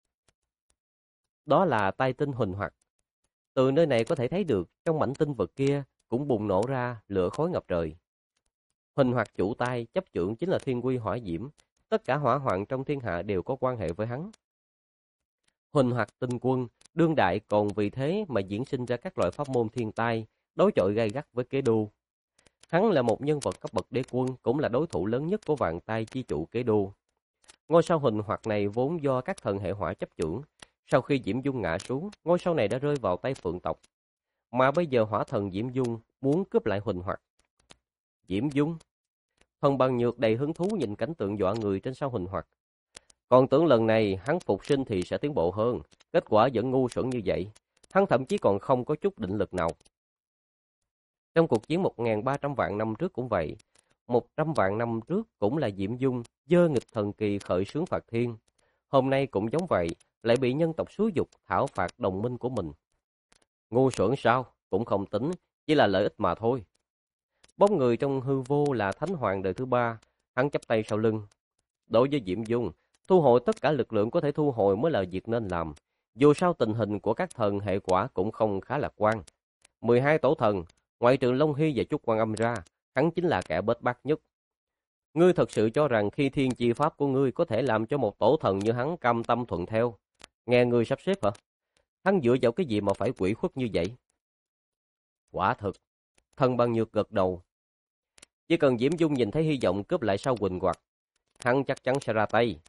Đó là tai tinh huỳnh hoặc. Từ nơi này có thể thấy được, trong mảnh tinh vực kia cũng bùng nổ ra lửa khói ngập trời. Huỳnh hoặc chủ tai chấp trưởng chính là thiên quy hỏa diễm. Tất cả hỏa hoạn trong thiên hạ đều có quan hệ với hắn. Huỳnh hoặc tinh quân, đương đại còn vì thế mà diễn sinh ra các loại pháp môn thiên tai, đối chọi gay gắt với Kế Đô. Hắn là một nhân vật cấp bậc đế quân, cũng là đối thủ lớn nhất của Vạn Tai chi chủ Kế Đô. Ngôi sao Huỳnh hoặc này vốn do các thần hệ hỏa chấp trưởng. Sau khi Diễm Dung ngã xuống, ngôi sao này đã rơi vào tay Phượng tộc. Mà bây giờ hỏa thần Diễm Dung muốn cướp lại Huỳnh hoặc. Diễm Dung? Thần Bằng Nhược đầy hứng thú nhìn cảnh tượng dọa người trên sao Huỳnh hoặc. Còn tưởng lần này hắn phục sinh thì sẽ tiến bộ hơn, kết quả vẫn ngu xuẩn như vậy. Hắn thậm chí còn không có chút định lực nào. Trong cuộc chiến 1.300 vạn năm trước cũng vậy. 100 vạn năm trước cũng là Diễm Dung dơ nghịch thần kỳ khởi xướng phạt thiên. Hôm nay cũng giống vậy, lại bị nhân tộc xúi dục thảo phạt đồng minh của mình. Ngu xuẩn sao? Cũng không tính, chỉ là lợi ích mà thôi. Bóng người trong hư vô là Thánh Hoàng đời thứ 3, hắn chắp tay sau lưng. Đối với Diễm Dung, thu hồi tất cả lực lượng có thể thu hồi mới là việc nên làm. Dù sao tình hình của các thần hệ quả cũng không khá lạc quan. 12 tổ thần, ngoại trừ Long Hy và Trúc Quan Âm ra, hắn chính là kẻ bết bát nhất. Ngươi thật sự cho rằng khi thiên chi pháp của ngươi có thể làm cho một tổ thần như hắn cam tâm thuận theo? Nghe ngươi sắp xếp hả? Hắn dựa vào cái gì mà phải quỷ khuất như vậy? Quả thực, Thần Bằng Nhược gật đầu. Chỉ cần Diễm Dung nhìn thấy hy vọng cướp lại sao Quỳnh Hoặc, hắn chắc chắn sẽ ra tay.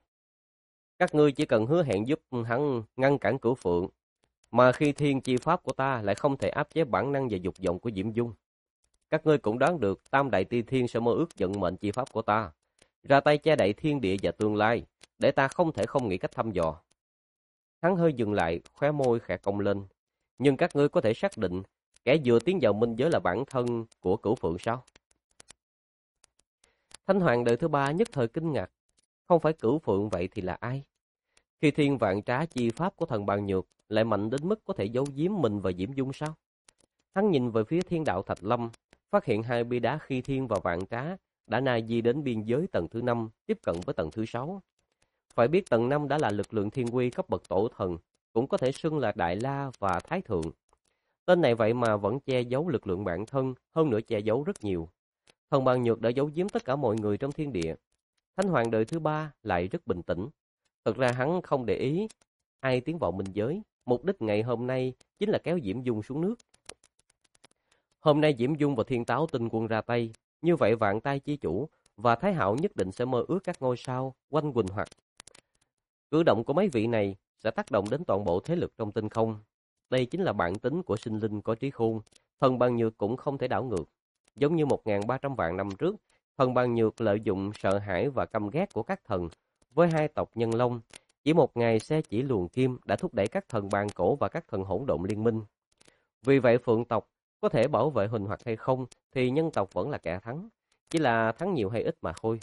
Các ngươi chỉ cần hứa hẹn giúp hắn ngăn cản Cửu Phượng, mà khi thiên chi pháp của ta lại không thể áp chế bản năng và dục vọng của Diễm Dung. Các ngươi cũng đoán được Tam Đại Tiên Thiên sẽ mơ ước vận mệnh chi pháp của ta, ra tay che đậy thiên địa và tương lai, để ta không thể không nghĩ cách thăm dò. Hắn hơi dừng lại, khóe môi khẽ cong lên. Nhưng các ngươi có thể xác định kẻ vừa tiến vào minh giới là bản thân của Cửu Phượng sao? Thánh Hoàng đời thứ 3 nhất thời kinh ngạc. Không phải Cửu Phượng vậy thì là ai? Khi thiên vạn trá chi pháp của thần Bàn Nhược lại mạnh đến mức có thể giấu giếm mình và Diễm Dung sao? Hắn nhìn về phía thiên đạo Thạch Lâm, phát hiện hai bia đá khi thiên và vạn trá đã na di đến biên giới tầng thứ 5, tiếp cận với tầng thứ 6. Phải biết tầng 5 đã là lực lượng thiên quy cấp bậc tổ thần, cũng có thể xưng là Đại La và Thái Thượng. Tên này vậy mà vẫn che giấu lực lượng bản thân, hơn nữa che giấu rất nhiều. Thần Bàn Nhược đã giấu giếm tất cả mọi người trong thiên địa. Thánh Hoàng đời thứ 3 lại rất bình tĩnh. Thật ra hắn không để ý ai tiến vào minh giới, mục đích ngày hôm nay chính là kéo Diễm Dung xuống nước. Hôm nay Diễm Dung và Thiên Táo Tinh Quân ra tay, như vậy Vạn Tai chi chủ và Thái Hạo nhất định sẽ mơ ước các ngôi sao quanh quỳnh hoặc. Cử động của mấy vị này sẽ tác động đến toàn bộ thế lực trong tinh không. Đây chính là bản tính của sinh linh có trí khôn, thần Bàn Nhược cũng không thể đảo ngược. Giống như 1.300 vạn năm trước, thần Bàn Nhược lợi dụng sợ hãi và căm ghét của các thần với hai tộc Nhân Long, chỉ một ngày xe chỉ luồng kim đã thúc đẩy các thần bàn cổ và các thần hỗn độn liên minh. Vì vậy Phượng tộc có thể bảo vệ Huỳnh hoặc hay không thì nhân tộc vẫn là kẻ thắng, chỉ là thắng nhiều hay ít mà thôi.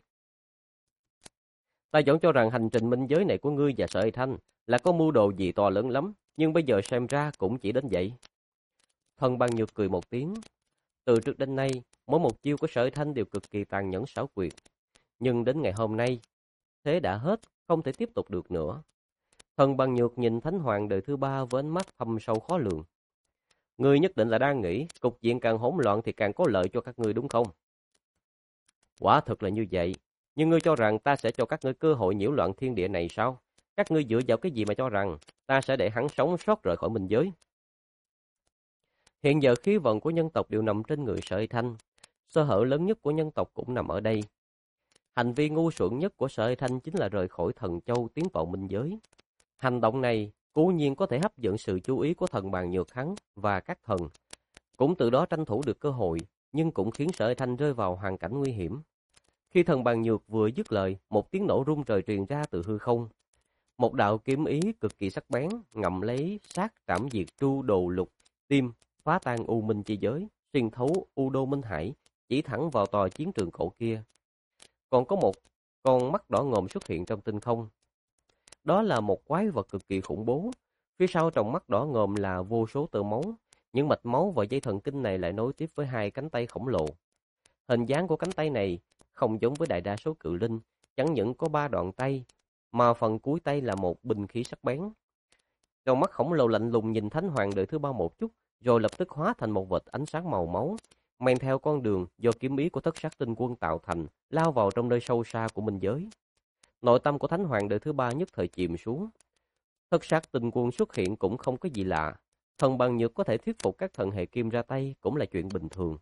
Ta vẫn cho rằng hành trình minh giới này của ngươi và Sợi Thanh là có mưu đồ gì to lớn lắm, nhưng bây giờ xem ra cũng chỉ đến vậy. Thần Bàn Nhược cười một tiếng. Từ trước đến nay, mỗi một chiêu của Sợi Thanh đều cực kỳ tàn nhẫn xảo quyệt. Nhưng đến ngày hôm nay, thế đã hết, không thể tiếp tục được nữa. Thần Bàn Nhược nhìn Thánh Hoàng đời thứ 3 với ánh mắt thâm sâu khó lường. Ngươi nhất định là đang nghĩ, cục diện càng hỗn loạn thì càng có lợi cho các ngươi đúng không? Quả thực là như vậy, nhưng ngươi cho rằng ta sẽ cho các ngươi cơ hội nhiễu loạn thiên địa này sao? Các ngươi dựa vào cái gì mà cho rằng ta sẽ để hắn sống sót rời khỏi minh giới? Hiện giờ khí vận của nhân tộc đều nằm trên người Sợi Thanh, sơ hở lớn nhất của nhân tộc cũng nằm ở đây. Hành vi ngu xuẩn nhất của Sợi Thanh chính là rời khỏi Thần Châu tiến vào minh giới. Hành động này cố nhiên có thể hấp dẫn sự chú ý của thần Bàn Nhược hắn và các thần, cũng từ đó tranh thủ được cơ hội, nhưng cũng khiến Sợi Thanh rơi vào hoàn cảnh nguy hiểm. Khi thần Bàn Nhược vừa dứt lời, một tiếng nổ rung trời truyền ra từ hư không. Một đạo kiếm ý cực kỳ sắc bén, ngậm lấy sát trảm diệt tru đồ lục, tim, phá tan u minh chi giới, xuyên thấu u đô minh hải, chỉ thẳng vào tòa chiến trường cổ kia. con mắt đỏ ngòm xuất hiện trong tinh không. Đó là một quái vật cực kỳ khủng bố. Phía sau tròng mắt đỏ ngòm là vô số tơ máu. Những mạch máu và dây thần kinh này lại nối tiếp với hai cánh tay khổng lồ. Hình dáng của cánh tay này không giống với đại đa số cự linh, chẳng những có 3 đoạn tay, mà phần cuối tay là một binh khí sắc bén. Con mắt khổng lồ lạnh lùng nhìn Thánh Hoàng đời thứ 3 một chút, rồi lập tức hóa thành một vệt ánh sáng màu máu, men theo con đường do kiếm ý của Thất Sát Tinh Quân tạo thành, lao vào trong nơi sâu xa của minh giới. Nội tâm của Thánh Hoàng đời thứ 3 nhất thời chìm xuống. Thất Sát Tinh Quân xuất hiện cũng không có gì lạ, thần bằng nhược có thể thuyết phục các thần hệ kim ra tay cũng là chuyện bình thường.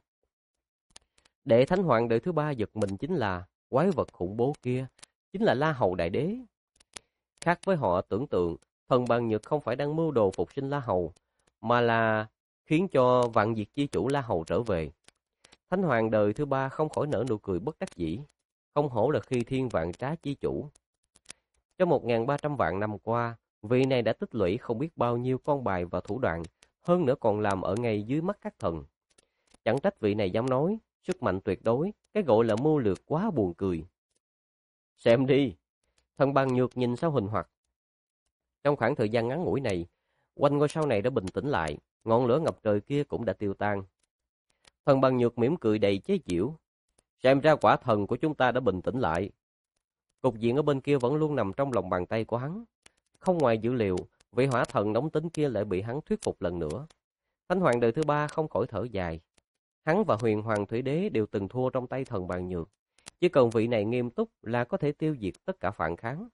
Để Thánh Hoàng đời thứ 3 giật mình chính là quái vật khủng bố kia, chính là La Hầu Đại Đế. Khác với họ tưởng tượng, thần bằng nhược không phải đang mưu đồ phục sinh La Hầu, mà là khiến cho vạn diệt chi chủ La Hầu trở về. Thánh Hoàng đời thứ 3 không khỏi nở nụ cười bất đắc dĩ, không hổ là khi thiên vạn trá chi chủ. Trong 1.300 vạn năm qua, vị này đã tích lũy không biết bao nhiêu con bài và thủ đoạn, hơn nữa còn làm ở ngay dưới mắt các thần. Chẳng trách vị này dám nói, sức mạnh tuyệt đối, cái gọi là mưu lược quá buồn cười. Xem đi, thần bằng nhược nhìn sao hình hoạt. Trong khoảng thời gian ngắn ngủi này, quanh ngôi sao này đã bình tĩnh lại, ngọn lửa ngập trời kia cũng đã tiêu tan. Thần bằng nhược mỉm cười đầy chế giễu. Xem ra quả thần của chúng ta đã bình tĩnh lại. Cục diện ở bên kia vẫn luôn nằm trong lòng bàn tay của hắn. Không ngoài dữ liệu, vị hỏa thần nóng tính kia lại bị hắn thuyết phục lần nữa. Thánh Hoàng đời thứ 3 không khỏi thở dài. Hắn và Huyền Hoàng Thủy Đế đều từng thua trong tay thần bằng nhược. Chỉ cần vị này nghiêm túc là có thể tiêu diệt tất cả phản kháng.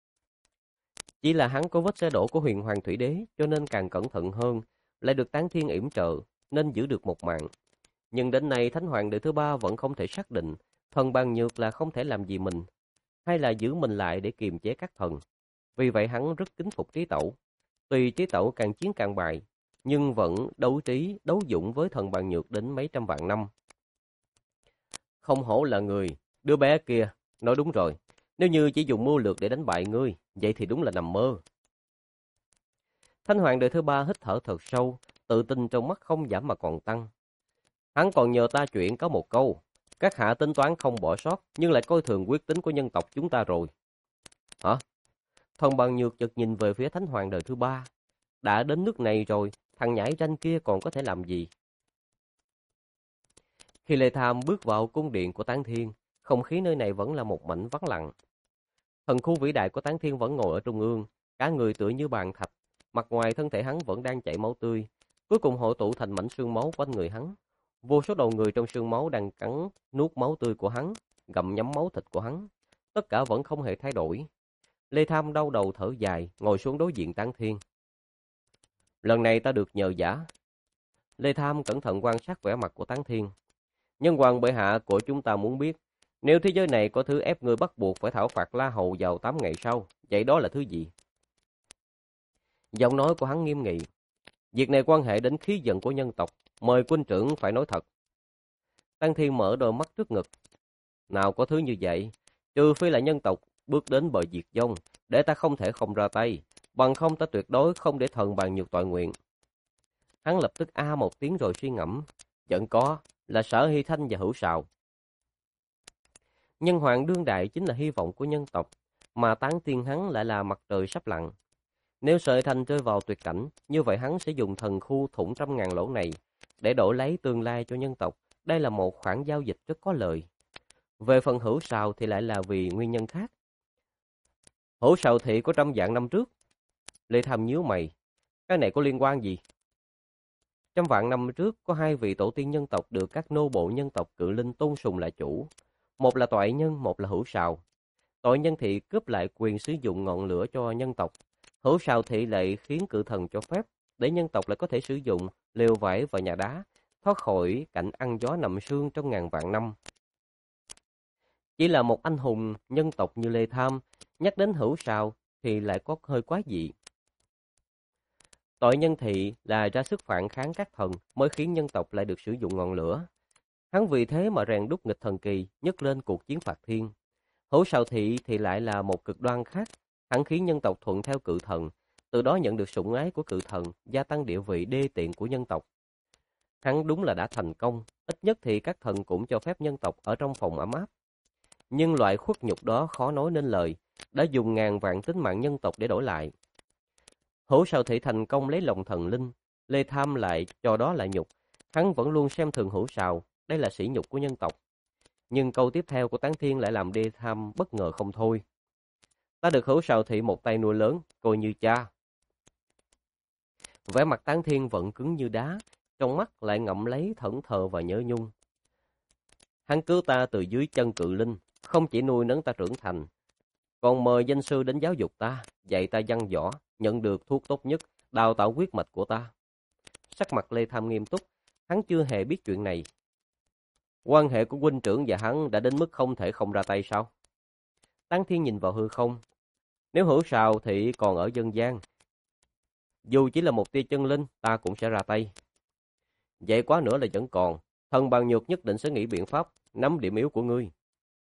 Chỉ là hắn có vết xe đổ của Huyền Hoàng Thủy Đế cho nên càng cẩn thận hơn, lại được Tán Thiên yểm trợ nên giữ được một mạng. Nhưng đến nay Thánh Hoàng đời thứ 3 vẫn không thể xác định thần bằng nhược là không thể làm gì mình, hay là giữ mình lại để kiềm chế các thần. Vì vậy hắn rất kính phục Trí Tẩu. Tuy Trí Tẩu càng chiến càng bại, nhưng vẫn đấu trí, đấu dũng với thần bằng nhược đến mấy trăm vạn năm. Không hổ là người, đứa bé kia, nói đúng rồi. Nếu như chỉ dùng mưu lược để đánh bại ngươi, vậy thì đúng là nằm mơ. Thánh Hoàng đời thứ 3 hít thở thật sâu, tự tin trong mắt không giảm mà còn tăng. Hắn còn nhờ ta chuyện có một câu, các hạ tính toán không bỏ sót, nhưng lại coi thường quyết tính của nhân tộc chúng ta rồi. Hả? Thần bằng nhược chợt nhìn về phía Thánh Hoàng đời thứ 3. Đã đến nước này rồi, thằng nhãi ranh kia còn có thể làm gì? Khi Lê Tham bước vào cung điện của Tán Thiên, không khí nơi này vẫn là một mảnh vắng lặng. Thần khu vĩ đại của Tán Thiên vẫn ngồi ở trung ương, cả người tựa như bàn thạch, mặt ngoài thân thể hắn vẫn đang chảy máu tươi, cuối cùng hội tụ thành mảnh xương máu quanh người hắn. Vô số đầu người trong xương máu đang cắn nuốt máu tươi của hắn, gặm nhấm máu thịt của hắn, tất cả vẫn không hề thay đổi. Lê Tham đau đầu thở dài, ngồi xuống đối diện Tán Thiên. Lần này ta được nhờ vả. Lê Tham cẩn thận quan sát vẻ mặt của Tán Thiên. Nhân hoàng bệ hạ của chúng ta muốn biết, nếu thế giới này có thứ ép ngươi bắt buộc phải thảo phạt La Hầu vào 8 ngày sau, vậy đó là thứ gì? Giọng nói của hắn nghiêm nghị. Việc này quan hệ đến khí vận của nhân tộc, mời huynh trưởng phải nói thật. Tán Thiên mở đôi mắt trước ngực. Nào có thứ như vậy, trừ phi là nhân tộc bước đến bờ diệt vong, để ta không thể không ra tay, bằng không ta tuyệt đối không để thần bàn nhược tội nguyện. Hắn lập tức a một tiếng rồi suy ngẫm. Vẫn có, là Sở Hy Thanh và Hữu Sào. Nhân hoàng đương đại chính là hy vọng của nhân tộc, mà Tán Thiên hắn lại là mặt trời sắp lặn. Nếu Sở Hy Thanh rơi vào tuyệt cảnh, như vậy hắn sẽ dùng thần khu thủng 100.000 lỗ này để đổi lấy tương lai cho nhân tộc. Đây là một khoản giao dịch rất có lợi. Về phần Hữu Sào thì lại là vì nguyên nhân khác. Hữu Sào thị có 100 vạn năm trước. Lê Tham nhíu mày. Cái này có liên quan gì? 100 vạn năm trước có 2 vị tổ tiên nhân tộc được các nô bộ nhân tộc cự linh tôn sùng là chủ. Một là Toại Nhân, một là Hữu Sào. Toại Nhân thị cướp lại quyền sử dụng ngọn lửa cho nhân tộc. Hữu Sào thị lại khiến cự thần cho phép để nhân tộc lại có thể sử dụng lều vải và nhà đá, thoát khỏi cảnh ăn gió nằm sương trong ngàn vạn năm. Chỉ là một anh hùng nhân tộc như Lê Tham, nhắc đến Hữu Sào thì lại có hơi quá dị. Toại Nhân thị là ra sức phản kháng các thần mới khiến nhân tộc lại được sử dụng ngọn lửa. Hắn vì thế mà rèn đúc nghịch thần kỳ, nhấc lên cuộc chiến phạt thiên. Hữu Sào thị thì lại là một cực đoan khác, hắn khiến nhân tộc thuận theo cự thần, từ đó nhận được sủng ái của cự thần, gia tăng địa vị đê tiện của nhân tộc. Hắn đúng là đã thành công, ít nhất thì các thần cũng cho phép nhân tộc ở trong phòng ấm áp. Nhưng loại khuất nhục đó khó nói nên lời, đã dùng ngàn vạn tính mạng nhân tộc để đổi lại. Hữu Sào Thị thành công lấy lòng thần linh, Lê Tham lại cho đó là nhục. Hắn vẫn luôn xem thường Hữu Sào, đây là sỉ nhục của nhân tộc. Nhưng câu tiếp theo của Tán Thiên lại làm Lê Tham bất ngờ không thôi. Ta được Hữu Sào Thị một tay nuôi lớn, coi như cha. Vẻ mặt Tán Thiên vẫn cứng như đá, trong mắt lại ngậm lấy thẫn thờ và nhớ nhung. Hắn cứu ta từ dưới chân cự linh, không chỉ nuôi nấng ta trưởng thành, còn mời danh sư đến giáo dục ta, dạy ta văn võ, nhận được thuốc tốt nhất, đào tạo huyết mạch của ta. Sắc mặt Lê Tham nghiêm túc, hắn chưa hề biết chuyện này. Quan hệ của huynh trưởng và hắn đã đến mức không thể không ra tay sao? Tán Thiên nhìn vào hư không. Nếu Hữu Sào Thị còn ở dân gian, dù chỉ là một tia chân linh, ta cũng sẽ ra tay. Vậy quá nữa là vẫn còn, thần Bàn Nhược nhất định sẽ nghĩ biện pháp, nắm điểm yếu của ngươi.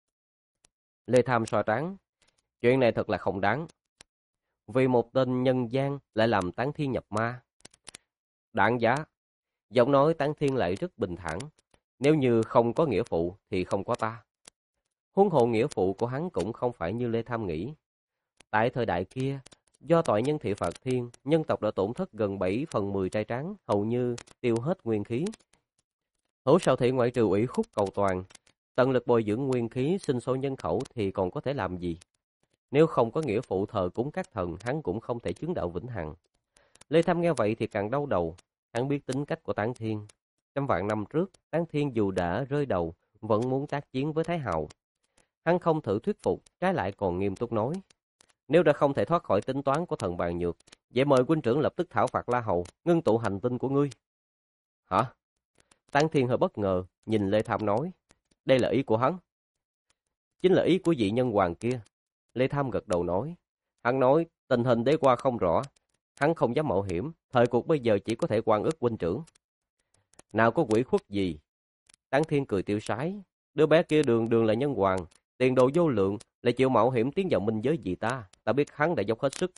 Lê Tham xoa trán, chuyện này thật là không đáng. Vì một tên nhân gian lại làm Tán Thiên nhập ma. Đáng giá. Giọng nói Tán Thiên lại rất bình thản. Nếu như không có nghĩa phụ thì không có ta. Huống hồ nghĩa phụ của hắn cũng không phải như Lê Tham nghĩ. Tại thời đại kia, do tội nhân thị phạt thiên, nhân tộc đã tổn thất gần 7/10 trai tráng, hầu như tiêu hết nguyên khí. Hữu Sào Thị ngoại trừ ủy khúc cầu toàn, tận lực bồi dưỡng nguyên khí, sinh sôi nhân khẩu thì còn có thể làm gì? Nếu không có nghĩa phụ thờ cúng các thần, hắn cũng không thể chứng đạo vĩnh hằng. Lê Tham nghe vậy thì càng đau đầu, hắn biết tính cách của Tán Thiên. Trăm vạn năm trước, Tán Thiên dù đã rơi đầu, vẫn muốn tác chiến với Thái Hạo. Hắn không thử thuyết phục, trái lại còn nghiêm túc nói. Nếu đã không thể thoát khỏi tính toán của thần Bàn Nhược, vậy mời huynh trưởng lập tức thảo phạt La Hầu, ngưng tụ hành tinh của ngươi. Hả? Tán Thiên hơi bất ngờ, nhìn Lê Tham nói. Đây là ý của hắn. Chính là ý của vị nhân hoàng kia. Lê Tham gật đầu nói. Hắn nói, tình hình đế qua không rõ. Hắn không dám mạo hiểm, thời cuộc bây giờ chỉ có thể oan ức huynh trưởng. Nào có quỷ khuất gì. Tán Thiên cười tiêu sái. Đứa bé kia đường đường là nhân hoàng, tiền đồ vô lượng, lại chịu mạo hiểm tiến vào minh giới vì ta. Ta biết hắn đã dốc hết sức.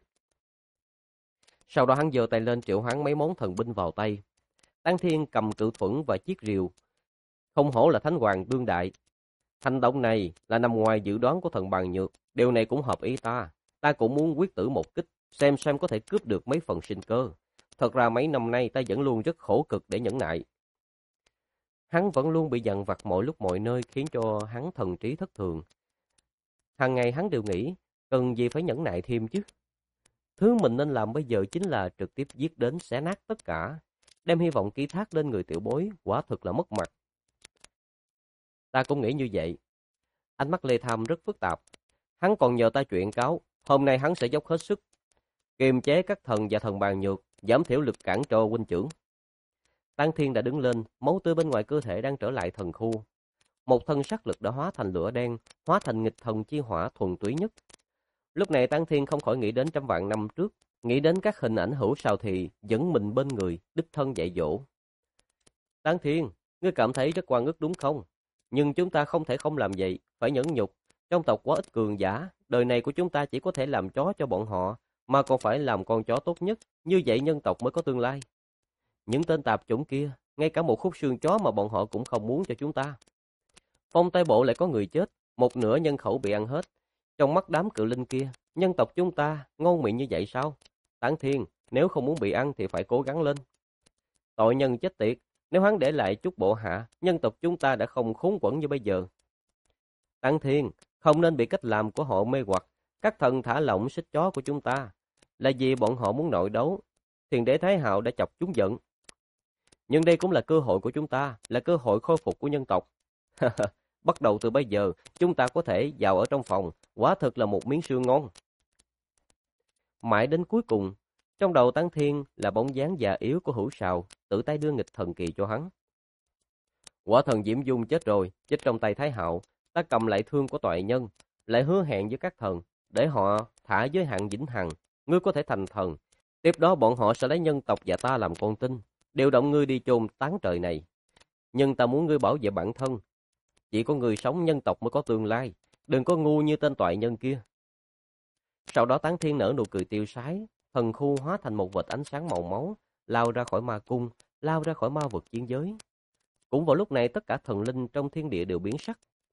Sau đó hắn giơ tay lên triệu hoán mấy món thần binh vào tay. Tán Thiên cầm cự thuẫn và chiếc rìu. Không hổ là thánh hoàng đương đại. Hành động này là nằm ngoài dự đoán của thần Bàn Nhược. Điều này cũng hợp ý ta. Ta cũng muốn quyết tử một kích, xem có thể cướp được mấy phần sinh cơ. Thật ra mấy năm nay ta vẫn luôn rất khổ cực để nhẫn nại. Hắn vẫn luôn bị dằn vặt mọi lúc mọi nơi, khiến cho hắn thần trí thất thường. Hàng ngày hắn đều nghĩ, cần gì phải nhẫn nại thêm chứ. Thứ mình nên làm bây giờ chính là trực tiếp giết đến xé nát tất cả. Đem hy vọng ký thác lên người tiểu bối, quả thực là mất mặt. Ta cũng nghĩ như vậy. Ánh mắt Lê Tham rất phức tạp. Hắn còn nhờ ta chuyện cáo, hôm nay hắn sẽ dốc hết sức kiềm chế các thần và thần Bàn Nhược, giảm thiểu lực cản cho huynh trưởng. Tán Thiên đã đứng lên, máu tươi bên ngoài cơ thể đang trở lại thần khu. Một thân sắc lực đã hóa thành lửa đen, hóa thành nghịch thần chi hỏa thuần túy nhất. Lúc này Tán Thiên không khỏi nghĩ đến trăm vạn năm trước, nghĩ đến các hình ảnh Hữu Sào Thị dẫn mình bên người, đích thân dạy dỗ. Tán Thiên, ngươi cảm thấy rất oan ức đúng không? Nhưng chúng ta không thể không làm vậy, phải nhẫn nhục. Trong tộc quá ít cường giả, đời này của chúng ta chỉ có thể làm chó cho bọn họ, mà còn phải làm con chó tốt nhất, như vậy nhân tộc mới có tương lai. Những tên tạp chủng kia, ngay cả một khúc xương chó mà bọn họ cũng không muốn cho chúng ta. Phong Tây Bộ lại có người chết, một nửa nhân khẩu bị ăn hết. Trong mắt đám cự linh kia, nhân tộc chúng ta ngon miệng như vậy sao? Tán Thiên, nếu không muốn bị ăn thì phải cố gắng lên. Tội nhân chết tiệt, nếu hắn để lại chút bộ hạ, nhân tộc chúng ta đã không khốn quẫn như bây giờ. Tán Thiên, không nên bị cách làm của họ mê hoặc. Các thần thả lỏng xích chó của chúng ta là vì bọn họ muốn nội đấu. Thiền đế Thái Hạo đã chọc chúng giận. Nhưng đây cũng là cơ hội của chúng ta, là cơ hội khôi phục của nhân tộc. Bắt đầu từ bây giờ, chúng ta có thể vào ở trong phòng, quả thực là một miếng xương ngon. Mãi đến cuối cùng, trong đầu Tán Thiên là bóng dáng già yếu của Hữu Sào, tự tay đưa nghịch thần kỳ cho hắn. Quả thần Diễm Dung chết rồi, chết trong tay Thái Hạo, ta cầm lại thương của toại nhân, lại hứa hẹn với các thần, để họ thả giới hạn vĩnh hằng, ngươi có thể thành thần. Tiếp đó bọn họ sẽ lấy nhân tộc và ta làm con tin, điều động ngươi đi chôn tán trời này. Nhưng ta muốn ngươi bảo vệ bản thân. Chỉ có người sống nhân tộc mới có tương lai, đừng có ngu như tên toại nhân kia. Sau đó Tán Thiên nở nụ cười tiêu sái, thần khu hóa thành một vệt ánh sáng màu máu, lao ra khỏi ma cung, lao ra khỏi ma vực chiến giới. Cũng vào lúc này tất cả thần linh trong thiên địa đều biến sắc.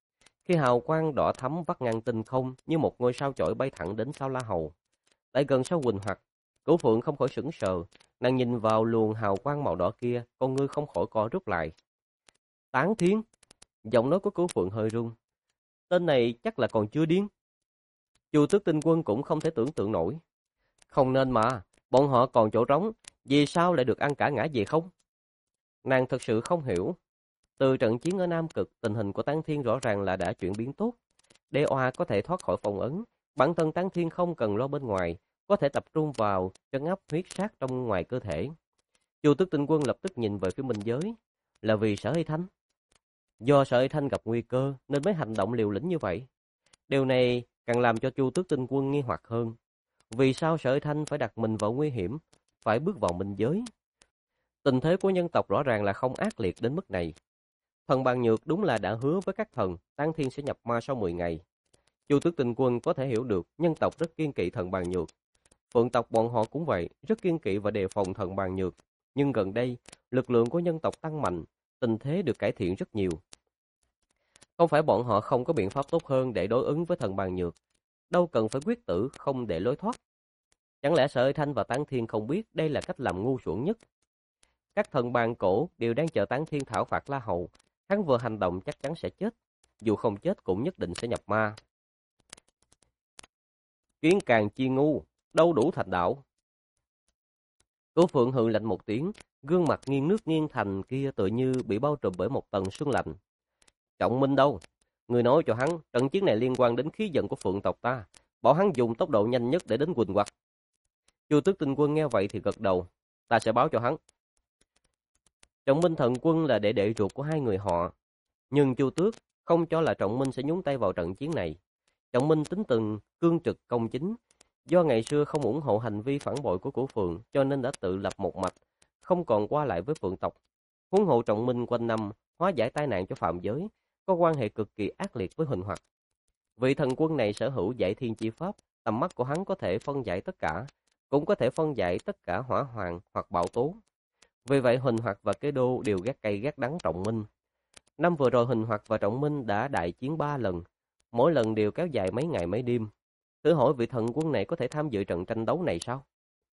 Khi hào quang đỏ thẫm vắt ngang tinh không như một ngôi sao chổi bay thẳng đến Sao La Hầu. Lại gần sau Quỳnh Hoặc, Cửu Phượng không khỏi sững sờ, nàng nhìn vào luồng hào quang màu đỏ kia, con ngươi không khỏi co rút lại. Tán Thiên, giọng nói của Cửu Phượng hơi run. Tên này chắc là còn chưa điên. Chu Tước Tinh Quân cũng không thể tưởng tượng nổi. Không nên mà, bọn họ còn chỗ trống, vì sao lại được ăn cả ngã về không? Nàng thật sự không hiểu. Từ trận chiến ở Nam Cực, tình hình của Tán Thiên rõ ràng là đã chuyển biến tốt. Đê Oa có thể thoát khỏi phong ấn, bản thân Tán Thiên không cần lo bên ngoài, có thể tập trung vào trấn áp huyết sát trong ngoài cơ thể. Chu Tước Tinh Quân lập tức nhìn về phía Minh Giới, là vì Sở Y Thanh. Do Sở Y Thanh gặp nguy cơ nên mới hành động liều lĩnh như vậy. Điều này càng làm cho Chu Tước Tinh Quân nghi hoặc hơn. Vì sao Sở Y Thanh phải đặt mình vào nguy hiểm, phải bước vào Minh Giới? Tình thế của nhân tộc rõ ràng là không ác liệt đến mức này. Thần Bàn Nhược đúng là đã hứa với các thần, Tán Thiên sẽ nhập ma sau 10 ngày. Chu Tước Tinh Quân có thể hiểu được nhân tộc rất kiên kỵ thần Bàn Nhược. Phượng tộc bọn họ cũng vậy, rất kiên kỵ và đề phòng thần Bàn Nhược. Nhưng gần đây, lực lượng của nhân tộc tăng mạnh, tình thế được cải thiện rất nhiều. Không phải bọn họ không có biện pháp tốt hơn để đối ứng với thần Bàn Nhược. Đâu cần phải quyết tử không để lối thoát. Chẳng lẽ Sở Y Thanh và Tán Thiên không biết đây là cách làm ngu xuẩn nhất? Các thần bàn cổ đều đang chờ Tán Thiên thảo phạt La Hầu. Hắn vừa hành động chắc chắn sẽ chết. Dù không chết cũng nhất định sẽ nhập ma. Kiến càng chi ngu, đâu đủ thành đạo. Cố Phượng hừ lạnh một tiếng, gương mặt nghiêng nước nghiêng thành kia tự như bị bao trùm bởi một tầng sương lạnh. Trọng Minh đâu? Người nói cho hắn, trận chiến này liên quan đến khí vận của Phượng tộc ta. Bảo hắn dùng tốc độ nhanh nhất để đến Quỳnh Hoặc. Chu Tước Tinh Quân nghe vậy thì gật đầu. Ta sẽ báo cho hắn. Trọng Minh thần quân là đệ đệ ruột của hai người họ. Nhưng Chu Tước không cho là Trọng Minh sẽ nhúng tay vào trận chiến này. Trọng Minh tính từng cương trực công chính. Do ngày xưa không ủng hộ hành vi phản bội của Cổ Phượng cho nên đã tự lập một mạch, không còn qua lại với Phượng tộc. Huống hộ Trọng Minh quanh năm hóa giải tai nạn cho phạm giới, có quan hệ cực kỳ ác liệt với Huỳnh Hoặc. Vị thần quân này sở hữu giải thiên chi pháp, tầm mắt của hắn có thể phân giải tất cả, cũng có thể phân giải tất cả hỏa hoàng hoặc bạo tố. Vì vậy Huỳnh Hoặc và Kế Đô đều ghét cay ghét đắng Trọng Minh. Năm vừa rồi Huỳnh Hoặc và Trọng Minh đã đại chiến 3 lần, mỗi lần đều kéo dài mấy ngày mấy đêm. Thử hỏi vị thần quân này có thể tham dự trận tranh đấu này sao?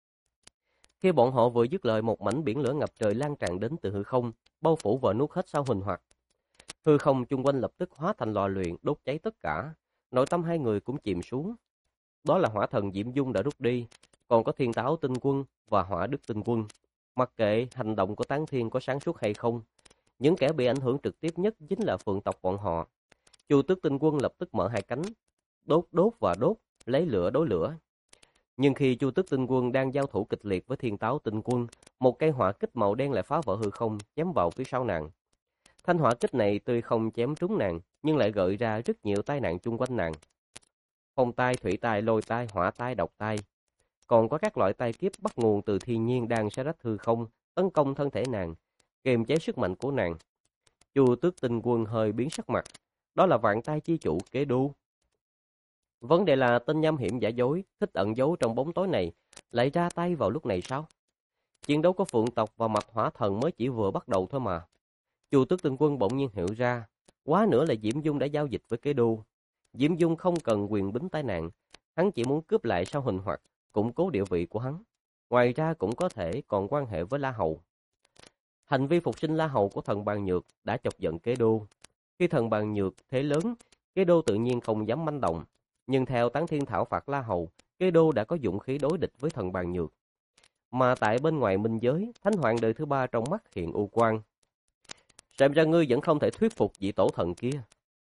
Khi bọn họ vừa dứt lời, một mảnh biển lửa ngập trời lan tràn đến từ hư không, bao phủ và nuốt hết sau Huỳnh Hoặc. Hư không chung quanh lập tức hóa thành lò luyện, đốt cháy tất cả. Nội tâm hai người cũng chìm xuống. Đó là hỏa thần Diễm Dung đã rút đi, còn có Thiên Táo Tinh Quân và Hỏa Đức Tinh Quân. Mặc kệ hành động của Tán Thiên có sáng suốt hay không, những kẻ bị ảnh hưởng trực tiếp nhất chính là Phượng tộc bọn họ. Chu Tước Tinh Quân lập tức mở hai cánh, đốt và đốt, lấy lửa đối lửa. Nhưng khi Chu Tước Tinh Quân đang giao thủ kịch liệt với Thiên Táo Tinh Quân, một cây hỏa kích màu đen lại phá vỡ hư không, chém vào phía sau nàng. Thanh hỏa kích này tuy không chém trúng nàng, nhưng lại gợi ra rất nhiều tai nạn chung quanh nàng. Phong tai, thủy tai, lôi tai, hỏa tai, độc tai. Còn có các loại tai kiếp bắt nguồn từ thiên nhiên đang xé rách hư không, tấn công thân thể nàng, kiềm chế sức mạnh của nàng. Chu Tước Tinh Quân hơi biến sắc mặt, đó là Vạn Tai chi chủ Kế Đô. Vấn đề là tên nham hiểm giả dối, thích ẩn giấu trong bóng tối này, lại ra tay vào lúc này sao? Chiến đấu của Phượng tộc và Mạch Hỏa Thần mới chỉ vừa bắt đầu thôi mà. Chu Tước Tinh Quân bỗng nhiên hiểu ra, quá nữa là Diễm Dung đã giao dịch với Kế Đô. Diễm Dung không cần quyền bính tai nạn, hắn chỉ muốn cướp lại sau Huỳnh Hoặc, củng cố địa vị của hắn. Ngoài ra cũng có thể còn quan hệ với La Hầu. Hành vi phục sinh La Hầu của thần Bàn Nhược đã chọc giận Kế Đô. Khi thần Bàn Nhược thế lớn, Kế Đô tự nhiên không dám manh động. Nhưng theo Tán Thiên thảo phạt La Hầu, Kế Đô đã có dũng khí đối địch với thần Bàn Nhược. Mà tại bên ngoài minh giới, Thánh Hoàng đời thứ 3 trong mắt hiện u quang. Xem ra ngươi vẫn không thể thuyết phục vị tổ thần kia.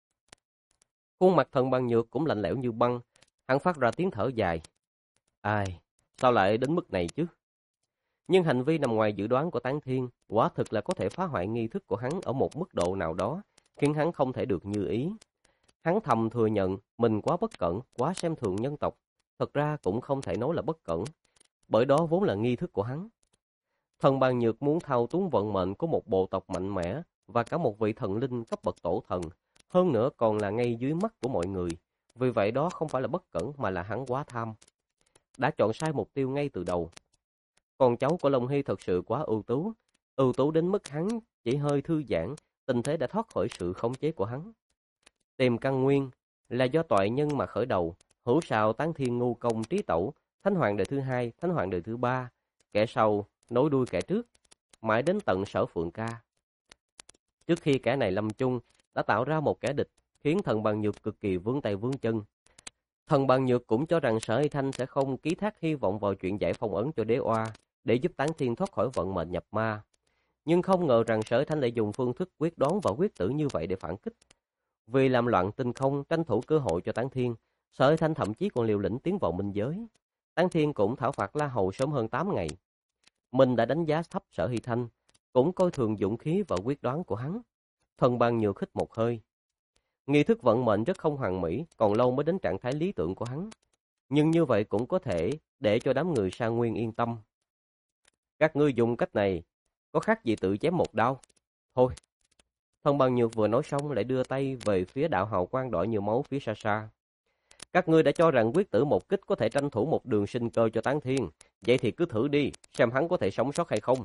Khuôn mặt thần Bàn Nhược cũng lạnh lẽo như băng, hắn phát ra tiếng thở dài. Ai, sao lại đến mức này chứ? Nhưng hành vi nằm ngoài dự đoán của Tán Thiên, quả thực là có thể phá hoại nghi thức của hắn ở một mức độ nào đó, khiến hắn không thể được như ý. Hắn thầm thừa nhận mình quá bất cẩn, quá xem thường nhân tộc. Thật ra cũng không thể nói là bất cẩn, bởi đó vốn là nghi thức của hắn. Thần Bàn Nhược muốn thao túng vận mệnh của một bộ tộc mạnh mẽ và cả một vị thần linh cấp bậc tổ thần, hơn nữa còn là ngay dưới mắt của mọi người. Vì vậy đó không phải là bất cẩn mà là hắn quá tham. Đã chọn sai mục tiêu ngay từ đầu. Con cháu của Long Hy thật sự quá ưu tú đến mức hắn chỉ hơi thư giãn, tình thế đã thoát khỏi sự khống chế của hắn. Tìm căn nguyên là do toại nhân mà khởi đầu, hữu sào tán thiên ngu công trí tẩu, thánh hoàng đời thứ hai, thánh hoàng đời thứ ba, kẻ sau nối đuôi kẻ trước, mãi đến tận Sở Phượng Ca. Trước khi kẻ này lâm chung, đã tạo ra một kẻ địch, khiến thần Bàn Nhược cực kỳ vướng tay vướng chân. Thần Bàn Nhược cũng cho rằng Sở Hy Thanh sẽ không ký thác hy vọng vào chuyện giải phong ấn cho Đế Oa, để giúp Tán Thiên thoát khỏi vận mệnh nhập ma. Nhưng không ngờ rằng Sở Hy Thanh lại dùng phương thức quyết đoán và quyết tử như vậy để phản kích. Vì làm loạn tinh không, tranh thủ cơ hội cho Tán Thiên, Sở Hy Thanh thậm chí còn liều lĩnh tiến vào minh giới. Tán Thiên cũng thảo phạt La Hầu sớm hơn 8 ngày. Mình đã đánh giá thấp Sở Hy Thanh, cũng coi thường dũng khí và quyết đoán của hắn. Thần Bàn Nhược hít một hơi. Nghi thức vận mệnh rất không hoàn mỹ, còn lâu mới đến trạng thái lý tưởng của hắn. Nhưng như vậy cũng có thể để cho đám người Sa Nguyên yên tâm. Các ngươi dùng cách này, có khác gì tự chém một đao? Thôi. Thần Bàn Nhược vừa nói xong lại đưa tay về phía đạo hào quang đỏ như máu phía xa xa. Các ngươi đã cho rằng quyết tử một kích có thể tranh thủ một đường sinh cơ cho Tán Thiên. Vậy thì cứ thử đi, xem hắn có thể sống sót hay không.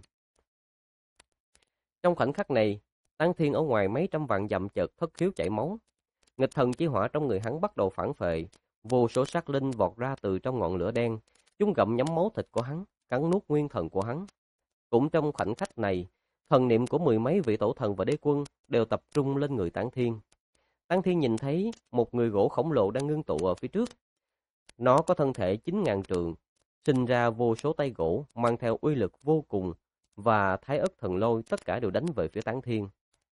Trong khoảnh khắc này, Tán Thiên ở ngoài mấy trăm vạn dặm chợt thất khiếu chảy máu. Nghịch thần chi hỏa trong người hắn bắt đầu phản phệ, vô số sát linh vọt ra từ trong ngọn lửa đen, chúng gặm nhấm máu thịt của hắn, cắn nuốt nguyên thần của hắn. Cũng trong khoảnh khắc này, thần niệm của mười mấy vị tổ thần và đế quân đều tập trung lên người Tán Thiên. Tán Thiên nhìn thấy một người gỗ khổng lồ đang ngưng tụ ở phía trước. Nó có thân thể 9.000 trượng, sinh ra vô số tay gỗ mang theo uy lực vô cùng, và Thái Ất Thần Lôi tất cả đều đánh về phía Tán Thiên.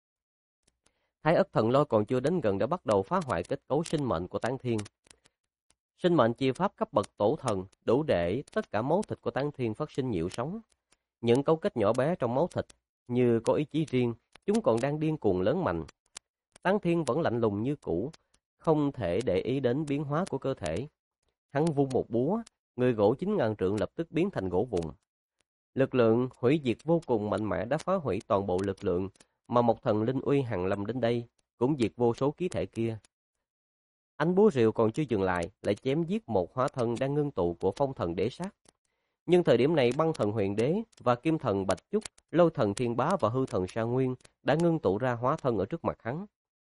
Thái Ất Thần Lôi còn chưa đến gần đã bắt đầu phá hoại kết cấu sinh mệnh của Tán Thiên. Sinh mệnh chi pháp cấp bậc tổ thần đủ để tất cả máu thịt của Tán Thiên phát sinh nhiễu sóng. Những cấu kết nhỏ bé trong máu thịt như có ý chí riêng, chúng còn đang điên cuồng lớn mạnh. Tán Thiên vẫn lạnh lùng như cũ, không thể để ý đến biến hóa của cơ thể. Hắn vung một búa, người gỗ 9.000 trượng lập tức biến thành gỗ vụn. Lực lượng hủy diệt vô cùng mạnh mẽ đã phá hủy toàn bộ lực lượng mà một thần linh uy hằng lâm đến đây, cũng diệt vô số ký thể kia. Ánh búa rìu còn chưa dừng lại, lại chém giết một hóa thân đang ngưng tụ của phong thần đế sát. Nhưng thời điểm này băng thần huyền đế và kim thần bạch trúc, lôi thần thiên bá và hư thần sa nguyên đã ngưng tụ ra hóa thân ở trước mặt hắn.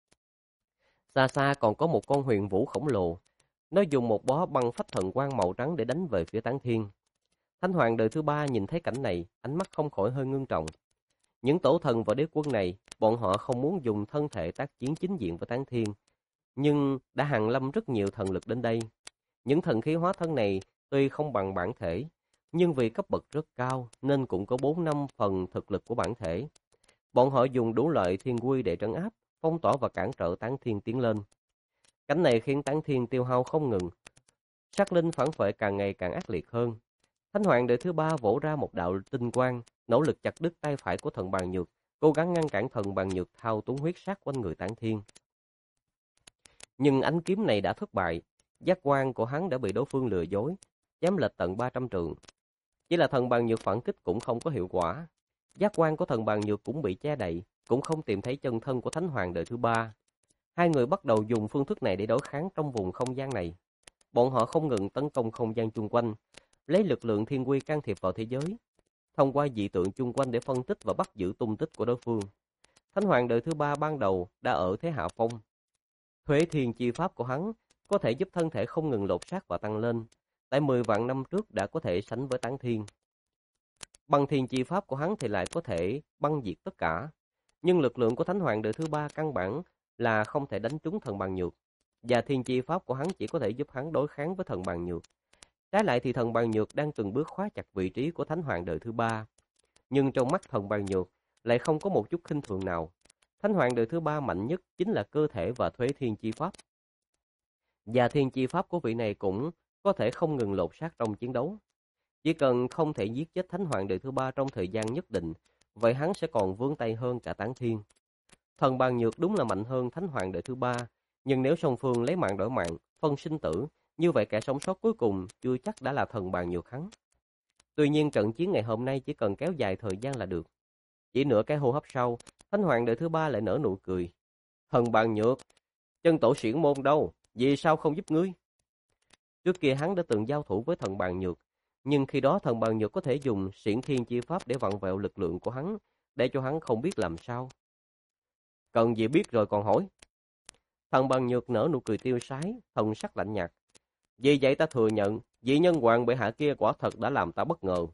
Xa xa còn có một con huyền vũ khổng lồ, nó dùng một bó băng phách thần quang màu trắng để đánh về phía Tán Thiên. Thánh hoàng đời thứ ba nhìn thấy cảnh này, ánh mắt không khỏi hơi ngưng trọng. Những tổ thần và đế quân này, bọn họ không muốn dùng thân thể tác chiến chính diện với Tán Thiên, nhưng đã hàng lâm rất nhiều thần lực đến đây. Những thần khí hóa thân này tuy không bằng bản thể, nhưng vì cấp bậc rất cao nên cũng có 4-5 phần thực lực của bản thể. Bọn họ dùng đủ loại thiên quy để trấn áp, phong tỏa và cản trở Tán Thiên tiến lên. Cảnh này khiến Tán Thiên tiêu hao không ngừng. Sát linh phản phệ càng ngày càng ác liệt hơn. Thánh hoàng đời thứ ba vỗ ra một đạo tinh quang, nỗ lực chặt đứt tay phải của thần Bàn Nhược, cố gắng ngăn cản thần Bàn Nhược thao túng huyết sát quanh người Tán Thiên. Nhưng ánh kiếm này đã thất bại, giác quan của hắn đã bị đối phương lừa dối, chém lệch tận 300 trượng. Chỉ là thần Bàn Nhược phản kích cũng không có hiệu quả. Giác quan của thần Bàn Nhược cũng bị che đậy, cũng không tìm thấy chân thân của Thánh hoàng đời thứ ba. Hai người bắt đầu dùng phương thức này để đối kháng trong vùng không gian này. Bọn họ không ngừng tấn công không gian chung quanh, lấy lực lượng thiên quy can thiệp vào thế giới, thông qua dị tượng chung quanh để phân tích và bắt giữ tung tích của đối phương. Thánh hoàng đời thứ ba ban đầu đã ở thế hạ phong. Thuế thiên chi pháp của hắn có thể giúp thân thể không ngừng lột xác và tăng lên. Tại 10 vạn năm trước đã có thể sánh với Tán Thiên. Băng thiên chi pháp của hắn thì lại có thể băng diệt tất cả. Nhưng lực lượng của Thánh hoàng đời thứ ba căn bản là không thể đánh trúng thần Bàn Nhược. Và thiên chi pháp của hắn chỉ có thể giúp hắn đối kháng với thần Bàn Nhược. Trái lại thì thần Bàn Nhược đang từng bước khóa chặt vị trí của Thánh hoàng đời thứ ba. Nhưng trong mắt thần Bàn Nhược lại không có một chút khinh thường nào. Thánh hoàng đời thứ ba mạnh nhất chính là cơ thể và thuế thiên chi pháp. Và thiên chi pháp của vị này cũng có thể không ngừng lột xác trong chiến đấu. Chỉ cần không thể giết chết Thánh hoàng đời thứ ba trong thời gian nhất định, vậy hắn sẽ còn vướng tay hơn cả Tán Thiên. Thần Bàn Nhược đúng là mạnh hơn Thánh hoàng đời thứ ba, nhưng nếu song phương lấy mạng đổi mạng, phân sinh tử, như vậy kẻ sống sót cuối cùng chưa chắc đã là thần Bàn Nhược hắn. Tuy nhiên trận chiến ngày hôm nay chỉ cần kéo dài thời gian là được. Chỉ nửa cái hô hấp sau, Thánh hoàng đời thứ ba lại nở nụ cười. Thần Bàn Nhược, chân tổ xiển môn đâu, vì sao không giúp ngươi? Trước kia hắn đã từng giao thủ với thần Bàn Nhược, nhưng khi đó thần Bàn Nhược có thể dùng xiển thiên chi pháp để vặn vẹo lực lượng của hắn, để cho hắn không biết làm sao. Cần gì biết rồi còn hỏi. Thần Bằng Nhược nở nụ cười tiêu sái, thần sắc lạnh nhạt. Vì vậy ta thừa nhận, vị nhân hoàng bệ hạ kia quả thật đã làm ta bất ngờ.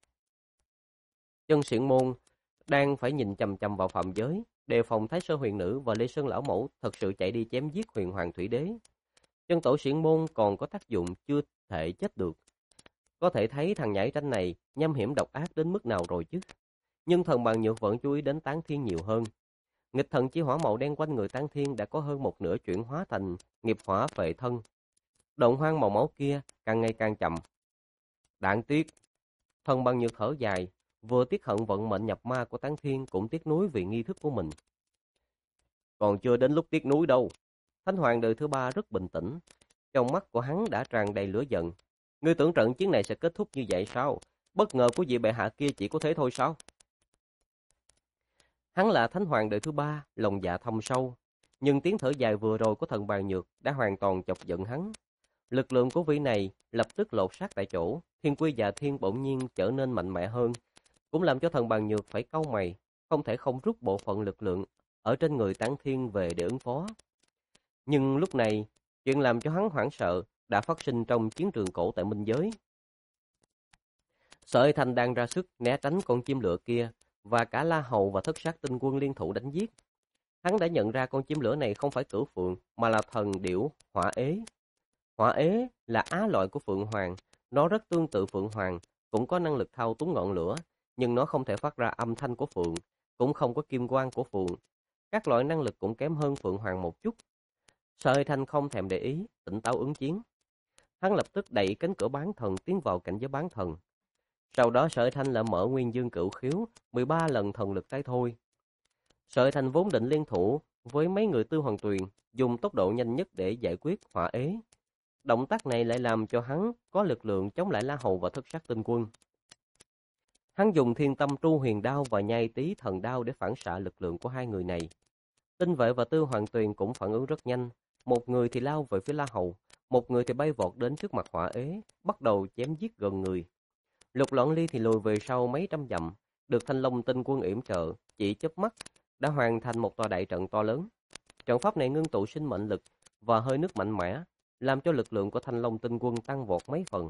Chân Xiển Môn đang phải nhìn chằm chằm vào Phạm Giới, đề phòng Thái Sơ Huyền Nữ và Lê Sơn Lão Mẫu thật sự chạy đi chém giết Huyền Hoàng Thủy Đế. Chân Tổ Xiển Môn còn có tác dụng chưa thể chết được. Có thể thấy thằng nhãi ranh này nham hiểm độc ác đến mức nào rồi chứ. Nhưng Thần Bằng Nhược vẫn chú ý đến Tán Thiên nhiều hơn. Nghịch thần chi hỏa màu đen quanh người Tán Thiên đã có hơn một nửa chuyển hóa thành nghiệp hỏa phệ thân. Động hoang màu máu kia càng ngày càng chậm. Đáng tiếc. Thần Bằng Nhược thở dài, vừa tiếc hận vận mệnh nhập ma của Tán Thiên cũng tiếc nuối vì nghi thức của mình. Còn chưa đến lúc tiếc nuối đâu. Thánh Hoàng đời thứ ba rất bình tĩnh. Trong mắt của hắn đã tràn đầy lửa giận. Ngươi tưởng trận chiến này sẽ kết thúc như vậy sao? Bất ngờ của vị bệ hạ kia chỉ có thế thôi sao? Hắn là Thánh Hoàng đời thứ ba, lòng dạ thâm sâu. Nhưng tiếng thở dài vừa rồi của Thần Bàn Nhược đã hoàn toàn chọc giận hắn. Lực lượng của vị này lập tức lột xác tại chỗ. Thiên Quy và Thiên bỗng nhiên trở nên mạnh mẽ hơn. Cũng làm cho Thần Bàn Nhược phải cau mày. Không thể không rút bộ phận lực lượng ở trên người Tán Thiên về để ứng phó. Nhưng lúc này, chuyện làm cho hắn hoảng sợ đã phát sinh trong chiến trường cổ tại Minh Giới. Sở Thanh đang ra sức né tránh con chim lửa kia và cả La Hầu và Thất Sát Tinh Quân liên thủ đánh giết. Hắn đã nhận ra con chim lửa này không phải cửu phượng mà là thần điểu hỏa ế. Hỏa ế là á loại của phượng hoàng, nó rất tương tự phượng hoàng, cũng có năng lực thao túng ngọn lửa, nhưng nó không thể phát ra âm thanh của phượng, cũng không có kim quang của phượng. Các loại năng lực cũng kém hơn phượng hoàng một chút. Sở Thanh không thèm để ý, tỉnh táo ứng chiến. Hắn lập tức đẩy cánh cửa bán thần tiến vào cảnh giới bán thần. Sau đó Sở Thanh lại mở Nguyên Dương Cửu Khiếu, 13 lần thần lực tái thôi. Sở Thanh vốn định liên thủ với mấy người Tư Hoàng Tuyền, dùng tốc độ nhanh nhất để giải quyết hỏa ế. Động tác này lại làm cho hắn có lực lượng chống lại La Hầu và Thất Sát Tinh Quân. Hắn dùng Thiên Tâm Tru Huyền Đao và Nhai Tý Thần Đao để phản xạ lực lượng của hai người này. Tinh Vệ và Tư Hoàng Tuyền cũng phản ứng rất nhanh. Một người thì lao về phía La Hầu, một người thì bay vọt đến trước mặt hỏa ế, bắt đầu chém giết gần người. Lục Loạn Ly thì lùi về sau mấy trăm dặm, được Thanh Long Tinh Quân yểm trợ, chỉ chớp mắt đã hoàn thành một tòa đại trận to lớn. Trận pháp này ngưng tụ sinh mệnh lực và hơi nước mạnh mẽ, làm cho lực lượng của Thanh Long Tinh Quân tăng vọt mấy phần.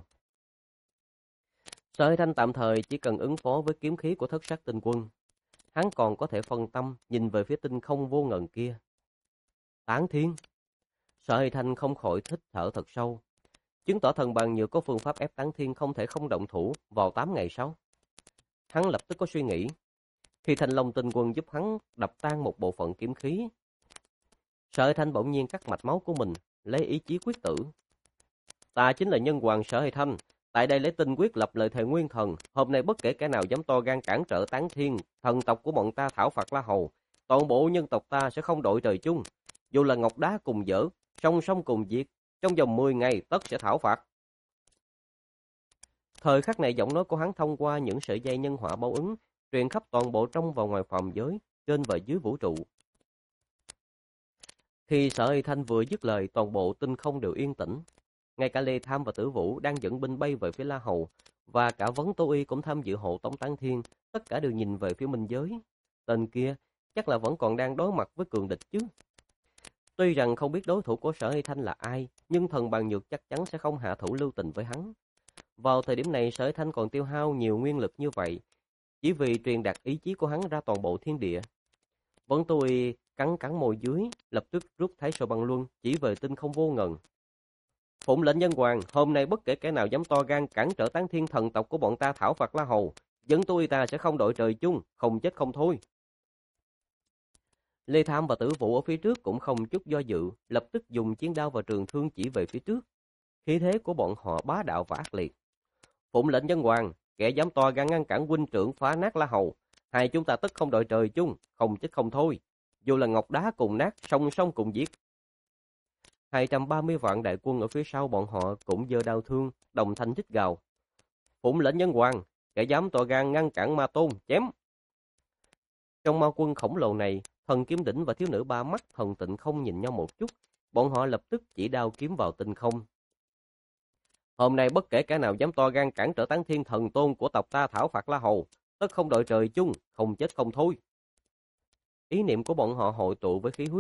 Sở Thanh tạm thời chỉ cần ứng phó với kiếm khí của Thất Sát Tinh Quân. Hắn còn có thể phân tâm nhìn về phía tinh không vô ngần kia. Tán Thiên. Sở Thanh không khỏi hít thở thật sâu. Chứng tỏ Thần Bàn Nhược có phương pháp ép Tán Thiên không thể không động thủ vào 8 ngày sau. Hắn lập tức có suy nghĩ. Khi Thanh Long Tinh Quân giúp hắn đập tan một bộ phận kiếm khí, Sở Thanh bỗng nhiên cắt mạch máu của mình, lấy ý chí quyết tử. Ta chính là nhân hoàng Sở Thanh, tại đây lấy tinh quyết lập lời thề nguyên thần, hôm nay bất kể kẻ nào dám to gan cản trở Tán Thiên, thần tộc của bọn ta thảo phạt La Hầu, toàn bộ nhân tộc ta sẽ không đội trời chung, dù là ngọc đá cùng dở, song song cùng diệt, trong vòng 10 ngày tất sẽ thảo phạt. Thời khắc này giọng nói của hắn thông qua những sợi dây nhân họa báo ứng, truyền khắp toàn bộ trong và ngoài phàm giới, trên và dưới vũ trụ. Khi Sở Thanh vừa dứt lời, toàn bộ tinh không đều yên tĩnh. Ngay cả Lê Tham và Tử Vũ đang dẫn binh bay về phía La Hầu, và cả Vấn Tố Y cũng tham dự hộ tống Tán Thiên, tất cả đều nhìn về phía Minh Giới. Tên kia chắc là vẫn còn đang đối mặt với cường địch chứ. Tuy rằng không biết đối thủ của Sở Thanh là ai, nhưng Thần Bàn Nhược chắc chắn sẽ không hạ thủ lưu tình với hắn. Vào thời điểm này Sở Thanh còn tiêu hao nhiều nguyên lực như vậy, chỉ vì truyền đạt ý chí của hắn ra toàn bộ thiên địa. Vẫn tôi cắn cắn môi dưới, lập tức rút Thái Sơ Băng Luân chỉ về tinh không vô ngần. Phụng lệnh nhân hoàng, hôm nay bất kể kẻ nào dám to gan cản trở Tán Thiên thần tộc của bọn ta thảo phạt La Hầu, dẫn tôi ta sẽ không đội trời chung, không chết không thôi. Lê Tham và Tử Vũ ở phía trước cũng không chút do dự, lập tức dùng chiến đao và trường thương chỉ về phía trước. Khí thế của bọn họ bá đạo và ác liệt. Phụng lệnh nhân hoàng, kẻ dám to gan ngăn cản huynh trưởng phá nát La Hầu, hai chúng ta tất không đội trời chung, không chết không thôi. Dù là ngọc đá cùng nát, song song cùng giết. 230 vạn đại quân ở phía sau bọn họ cũng giơ đao thương, đồng thanh rít gào. Phụng lệnh nhân hoàng, kẻ dám to gan ngăn cản Ma Tôn, chém. Trong ma quân khổng lồ này, Thần Kiếm Đỉnh và thiếu nữ ba mắt Thần Tịnh không nhìn nhau một chút, bọn họ lập tức chỉ đao kiếm vào tinh không. Hôm nay bất kể kẻ nào dám to gan cản trở Tán Thiên thần tôn của tộc ta thảo phạt La Hầu, tất không đội trời chung, không chết không thôi. Ý niệm của bọn họ hội tụ với khí huyết,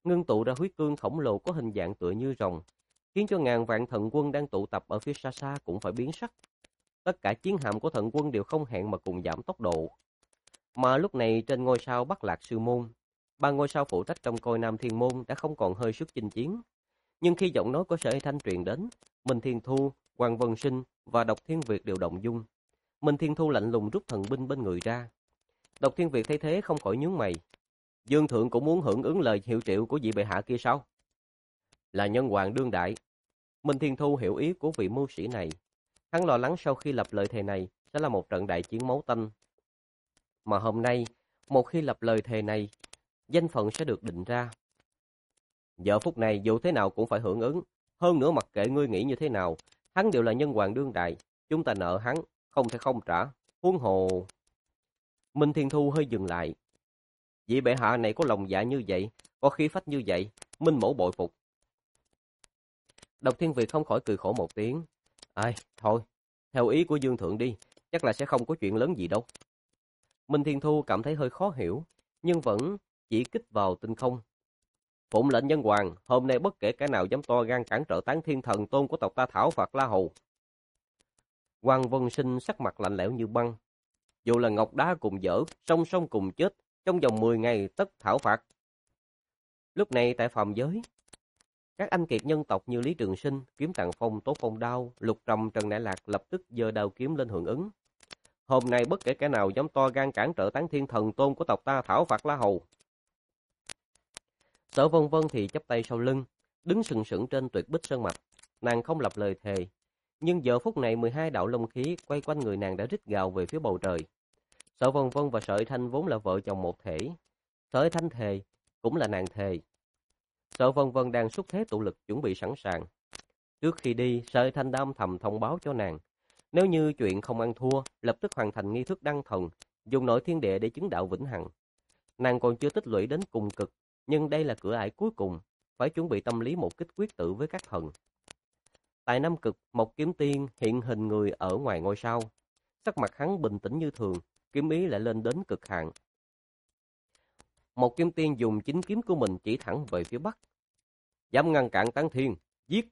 ngưng tụ ra huyết cương khổng lồ có hình dạng tựa như rồng, khiến cho ngàn vạn thần quân đang tụ tập ở phía xa xa cũng phải biến sắc. Tất cả chiến hạm của thần quân đều không hẹn mà cùng giảm tốc độ. Mà lúc này trên ngôi sao Bắc Lạc Sư Môn, ba ngôi sao phụ trách trong coi Nam Thiên Môn đã không còn hơi sức chinh chiến. Nhưng khi giọng nói của Sở Thanh truyền đến, Minh Thiên Thu, Hoàng Vân Sinh và Độc Thiên Việt đều động dung. Minh Thiên Thu lạnh lùng rút thần binh bên người ra. Độc Thiên Việt thấy thế không khỏi nhướng mày. Dương Thượng cũng muốn hưởng ứng lời hiệu triệu của vị bệ hạ kia sao? Là nhân hoàng đương đại. Minh Thiên Thu hiểu ý của vị mưu sĩ này. Hắn lo lắng sau khi lập lời thề này sẽ là một trận đại chiến máu tanh. Mà hôm nay, một khi lập lời thề này, danh phận sẽ được định ra. Giờ phút này dù thế nào cũng phải hưởng ứng. Hơn nữa mặc kệ ngươi nghĩ như thế nào, hắn đều là nhân hoàng đương đại. Chúng ta nợ hắn, không thể không trả. Huống hồ... Minh Thiên Thu hơi dừng lại. Vị bệ hạ này có lòng dạ như vậy, có khí phách như vậy, Minh mẫu bội phục. Độc Thiên Việt không khỏi cười khổ một tiếng. Ai, thôi, theo ý của Dương Thượng đi, chắc là sẽ không có chuyện lớn gì đâu. Minh Thiên Thu cảm thấy hơi khó hiểu, nhưng vẫn chỉ kích vào tinh không. Phụng lệnh nhân hoàng, hôm nay bất kể kẻ nào dám to gan cản trở Tán Thiên Thần Tôn của tộc ta thảo phạt La Hầu. Hoàng Vân Sinh sắc mặt lạnh lẽo như băng. Dù là ngọc đá cùng dở, song song cùng chết, trong vòng 10 ngày tất thảo phạt. Lúc này tại phàm giới, các anh kiệt nhân tộc như Lý Trường Sinh, Kiếm Tàng Phong, Tố Phong Đao, Lục Trầm, Trần Đại Lạc lập tức giơ đao kiếm lên hưởng ứng. Hôm nay bất kể kẻ nào dám to gan cản trở Tán Thiên Thần Tôn của tộc ta thảo phạt La Hầu. Sở Vân Vân thì chắp tay sau lưng, đứng sừng sững trên tuyệt bích sơn mạch. Nàng không lập lời thề, nhưng giờ phút này 12 đạo long khí quay quanh người nàng đã rít gào về phía bầu trời. Sở Vân Vân và Sở Thanh vốn là vợ chồng một thể. Sở Thanh thề, cũng là nàng thề. Sở Vân Vân đang xúc thế tụ lực chuẩn bị sẵn sàng. Trước khi đi, Sở Thanh đã âm thầm thông báo cho nàng. Nếu như chuyện không ăn thua, lập tức hoàn thành nghi thức đăng thần, dùng nội thiên địa để chứng đạo vĩnh hằng. Nàng còn chưa tích lũy đến cùng cực, nhưng đây là cửa ải cuối cùng, phải chuẩn bị tâm lý một kích quyết tử với các thần. Tại Nam Cực, một kiếm tiên hiện hình người ở ngoài ngôi sao. Sắc mặt hắn bình tĩnh như thường, kiếm ý lại lên đến cực hạn. Một kiếm tiên dùng chính kiếm của mình chỉ thẳng về phía bắc. Dám ngăn cản Tán Thiên, giết!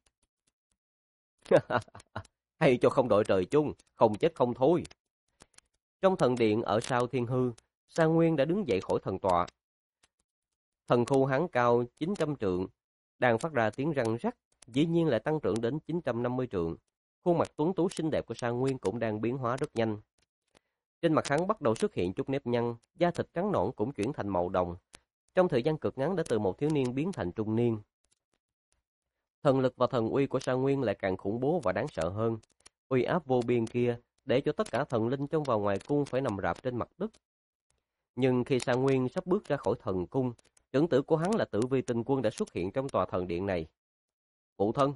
Hay cho không đội trời chung, không chết không thôi. Trong thần điện ở sao Thiên Hư, Sa Nguyên đã đứng dậy khỏi thần tọa. Thần khu hắn cao 900 trượng, đang phát ra tiếng răng rắc, dĩ nhiên lại tăng trưởng đến 950 trượng. Khuôn mặt tuấn tú xinh đẹp của Sa Nguyên cũng đang biến hóa rất nhanh. Trên mặt hắn bắt đầu xuất hiện chút nếp nhăn, da thịt trắng nõn cũng chuyển thành màu đồng. Trong thời gian cực ngắn đã từ một thiếu niên biến thành trung niên. Thần lực và thần uy của Sa Nguyên lại càng khủng bố và đáng sợ hơn. Uy áp vô biên kia để cho tất cả thần linh trong và ngoài cung phải nằm rạp trên mặt đất. Nhưng khi Sa Nguyên sắp bước ra khỏi thần cung, trưởng tử của hắn là Tử Vi Tinh Quân đã xuất hiện trong tòa thần điện này. Phụ thân!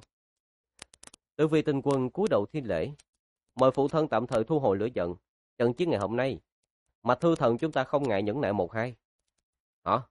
Tử Vi Tinh Quân cúi đầu thi lễ. Mời phụ thân tạm thời thu hồi lửa giận. Trận chiến ngày hôm nay, Mạch Thư Thần chúng ta không ngại nhẫn nại một hai. Hả?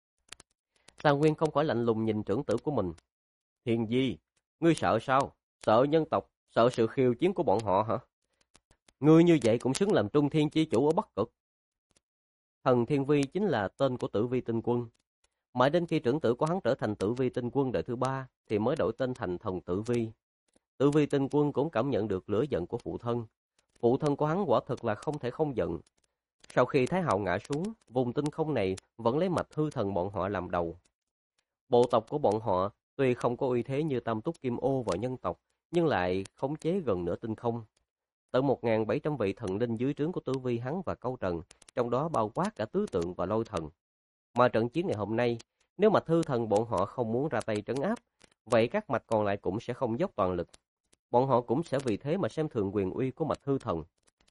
Sa Nguyên không khỏi lạnh lùng nhìn trưởng tử của mình. Thiên Di, ngươi sợ sao? Sợ nhân tộc, sợ sự khiêu chiến của bọn họ hả? Ngươi như vậy cũng xứng làm Trung Thiên chi chủ ở Bắc Cực. Thần Thiên Vi chính là tên của Tử Vi Tinh Quân. Mãi đến khi trưởng tử của hắn trở thành Tử Vi Tinh Quân đời thứ 3 thì mới đổi tên thành Thần Tử Vi. Tử Vi Tinh Quân cũng cảm nhận được lửa giận của phụ thân. Phụ thân của hắn quả thực là không thể không giận. Sau khi Thái Hạo ngã xuống, vùng tinh không này vẫn lấy Mạch Hư Thần bọn họ làm đầu. Bộ tộc của bọn họ tuy không có uy thế như Tam Túc Kim Ô và nhân tộc, nhưng lại khống chế gần nửa tinh không. Tận 1.700 vị thần linh dưới trướng của Tử Vi hắn và Câu Trần, trong đó bao quát cả Tứ Tượng và Lôi Thần. Mà trận chiến ngày hôm nay, nếu Mạch Hư Thần bọn họ không muốn ra tay trấn áp, vậy các mạch còn lại cũng sẽ không dốc toàn lực. Bọn họ cũng sẽ vì thế mà xem thường quyền uy của Mạch Hư Thần.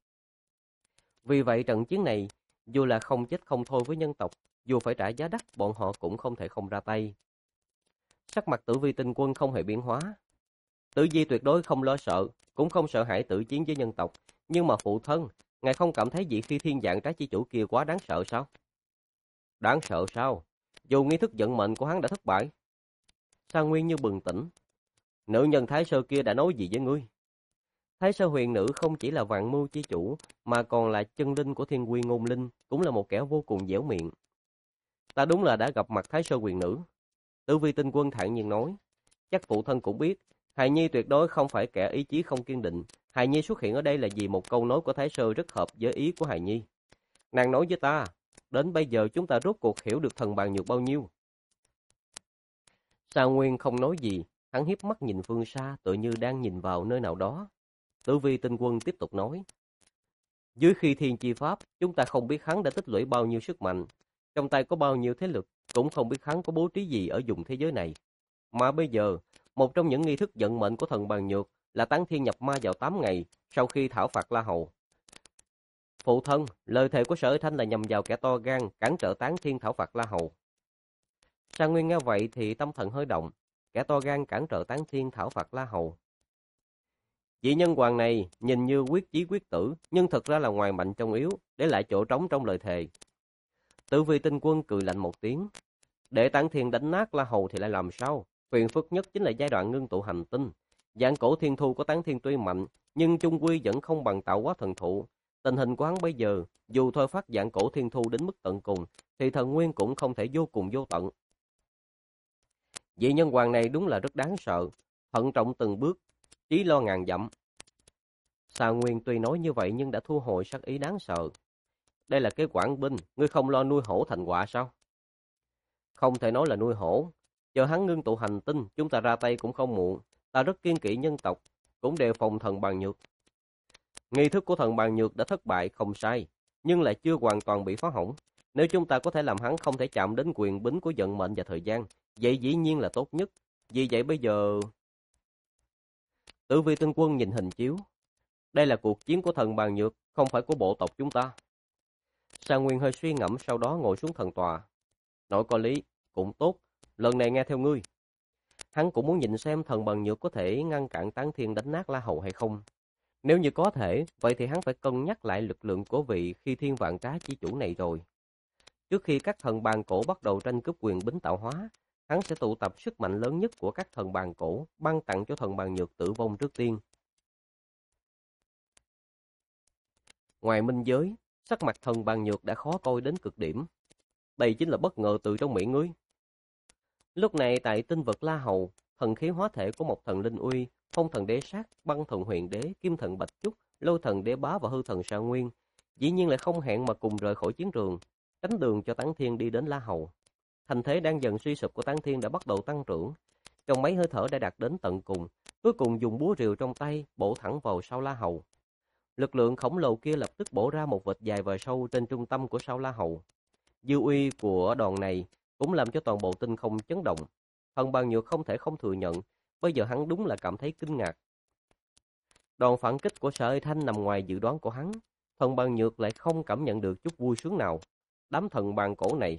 Vì vậy trận chiến này, dù là không chết không thôi với nhân tộc, dù phải trả giá đắt, bọn họ cũng không thể không ra tay. Sắc mặt Tử Vi Tinh Quân không hề biến hóa. Tử Vi tuyệt đối không lo sợ, cũng không sợ hãi tử chiến với nhân tộc. Nhưng mà phụ thân, ngài không cảm thấy vị Phi Thiên Dạng Trái Chi Chủ kia quá đáng sợ sao? Đáng sợ sao? Dù nghi thức vận mệnh của hắn đã thất bại. Sa Nguyên như bừng tỉnh. Nữ nhân Thái Sơ kia đã nói gì với ngươi? Thái Sơ Huyền Nữ không chỉ là vạn mưu chi chủ, mà còn là chân linh của Thiên Quy Ngôn Linh, cũng là một kẻ vô cùng dẻo miệng. Ta đúng là đã gặp mặt Thái Sơ Huyền Nữ. Tử Vi Tinh Quân thản nhiên nói, chắc phụ thân cũng biết, hài nhi tuyệt đối không phải kẻ ý chí không kiên định. Hài nhi xuất hiện ở đây là vì một câu nói của Thái Sơ rất hợp với ý của hài nhi. Nàng nói với ta, đến bây giờ chúng ta rốt cuộc hiểu được thần bàn nhược bao nhiêu. Sa Nguyên không nói gì, hắn hiếp mắt nhìn phương xa tựa như đang nhìn vào nơi nào đó. Tử Vi Tinh Quân tiếp tục nói, dưới khi thiên chi pháp, chúng ta không biết hắn đã tích lũy bao nhiêu sức mạnh, trong tay có bao nhiêu thế lực, cũng không biết hắn có bố trí gì ở vùng thế giới này. Mà bây giờ, một trong những nghi thức vận mệnh của thần bàn nhược là tán thiên nhập ma vào 8 ngày sau khi thảo phạt La Hầu. Phụ thân, lời thề của Sở Thanh là nhằm vào kẻ to gan, cản trở tán thiên thảo phạt La Hầu. Sa Nguyên nghe vậy thì tâm thần hơi động, kẻ to gan cản trở tán thiên thảo phạt La Hầu. Vị nhân hoàng này nhìn như quyết chí quyết tử, nhưng thực ra là ngoài mạnh trong yếu, để lại chỗ trống trong lời thề. Tử Vi Tinh Quân cười lạnh một tiếng, để tán thiên đánh nát La Hầu thì lại làm sao? Phiền phức nhất chính là giai đoạn ngưng tụ hành tinh. Dạng cổ thiên thu của tán thiên tuy mạnh, nhưng chung quy vẫn không bằng tạo hóa thần thụ. Tình hình của hắn bây giờ, dù thôi phát dạng cổ thiên thu đến mức tận cùng, thì thần nguyên cũng không thể vô cùng vô tận. Vị nhân hoàng này đúng là rất đáng sợ, thận trọng từng bước, chí lo ngàn dặm. Sa Nguyên tuy nói như vậy nhưng đã thu hồi sát ý đáng sợ. Đây là cái quản binh, ngươi không lo nuôi hổ thành quạ sao? Không thể nói là nuôi hổ. Chờ hắn ngưng tụ hành tinh, chúng ta ra tay cũng không muộn. Ta rất kiên kỵ nhân tộc, cũng đề phòng thần bàn nhược. Nghi thức của thần bàn nhược đã thất bại, không sai, nhưng lại chưa hoàn toàn bị phá hỏng. Nếu chúng ta có thể làm hắn không thể chạm đến quyền bính của vận mệnh và thời gian, vậy dĩ nhiên là tốt nhất. Vì vậy bây giờ... Tử Vi Tinh Quân nhìn hình chiếu. Đây là cuộc chiến của thần bàn nhược, không phải của bộ tộc chúng ta. Sa Nguyên hơi suy ngẫm sau đó ngồi xuống thần tòa. Nói có lý, cũng tốt, lần này nghe theo ngươi. Hắn cũng muốn nhìn xem thần bàn nhược có thể ngăn cản tán thiên đánh nát La Hầu hay không. Nếu như có thể, vậy thì hắn phải cân nhắc lại lực lượng của vị khi thiên vạn trá chi chủ này rồi. Trước khi các thần bàn cổ bắt đầu tranh cướp quyền bính tạo hóa, hắn sẽ tụ tập sức mạnh lớn nhất của các thần bàn cổ, ban tặng cho thần bàn nhược tử vong trước tiên. Ngoài minh giới, sắc mặt thần bàn nhược đã khó coi đến cực điểm. Đây chính là bất ngờ từ trong miệng ngươi. Lúc này tại tinh vực La Hầu, thần khí hóa thể của một thần linh uy, phong thần đế sát, băng thần huyền đế, kim thần bạch trúc, lôi thần đế bá và hư thần Sa Nguyên, dĩ nhiên lại không hẹn mà cùng rời khỏi chiến trường, tránh đường cho Tán Thiên đi đến La Hầu. Thành thế đang dần suy sụp của Tán Thiên đã bắt đầu tăng trưởng, trong mấy hơi thở đã đạt đến tận cùng, cuối cùng dùng búa rìu trong tay bổ thẳng vào sau La Hầu. Lực lượng khổng lồ kia lập tức bổ ra một vệt dài và sâu trên trung tâm của sau La Hầu. Dư uy của đòn này cũng làm cho toàn bộ tinh không chấn động. Thần bàn nhược không thể không thừa nhận, bây giờ hắn đúng là cảm thấy kinh ngạc. Đòn phản kích của Sở Thanh nằm ngoài dự đoán của hắn, thần bàn nhược lại không cảm nhận được chút vui sướng nào. Đám thần bàn cổ này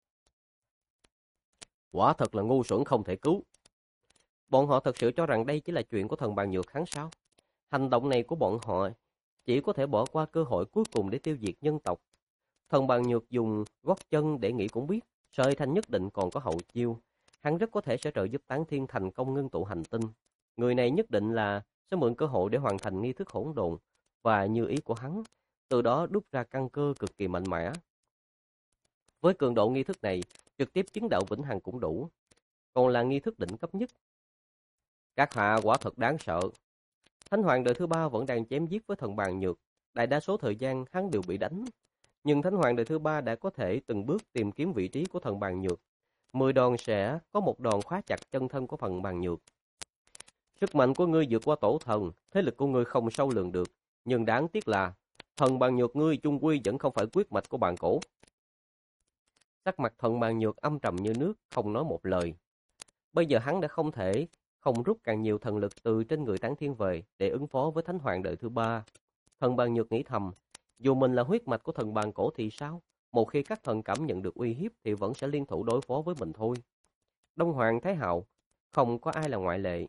quả thật là ngu xuẩn không thể cứu. Bọn họ thật sự cho rằng đây chỉ là chuyện của thần bàn nhược hắn sao? Hành động này của bọn họ chỉ có thể bỏ qua cơ hội cuối cùng để tiêu diệt nhân tộc. Thần bàn nhược dùng gót chân để nghĩ cũng biết, Sở Thanh nhất định còn có hậu chiêu. Hắn rất có thể sẽ trợ giúp Tán Thiên thành công ngưng tụ hành tinh. Người này nhất định là sẽ mượn cơ hội để hoàn thành nghi thức hỗn độn và như ý của hắn, từ đó đúc ra căn cơ cực kỳ mạnh mẽ. Với cường độ nghi thức này, trực tiếp chứng đạo vĩnh hằng cũng đủ, còn là nghi thức đỉnh cấp nhất. Các hạ quả thật đáng sợ. Thánh hoàng đời thứ 3 vẫn đang chém giết với thần bàn nhược, đại đa số thời gian hắn đều bị đánh. Nhưng Thánh hoàng đời thứ 3 đã có thể từng bước tìm kiếm vị trí của thần bàn nhược. 10 đòn sẽ có một đòn khóa chặt chân thân của thần bàn nhược. Sức mạnh của ngươi vượt qua tổ thần, thế lực của ngươi không sâu lường được, nhưng đáng tiếc là thần bàn nhược ngươi chung quy vẫn không phải quyết mạch của bàn cổ. Sắc mặt thần bàn nhược âm trầm như nước, không nói một lời. Bây giờ hắn đã không thể không rút càng nhiều thần lực từ trên người Tán Thiên về để ứng phó với Thánh hoàng đời thứ 3. Thần bàn nhược nghĩ thầm, dù mình là huyết mạch của thần bàn cổ thì sao? Một khi các thần cảm nhận được uy hiếp thì vẫn sẽ liên thủ đối phó với mình thôi. Đông Hoàng Thái Hạo, không có ai là ngoại lệ.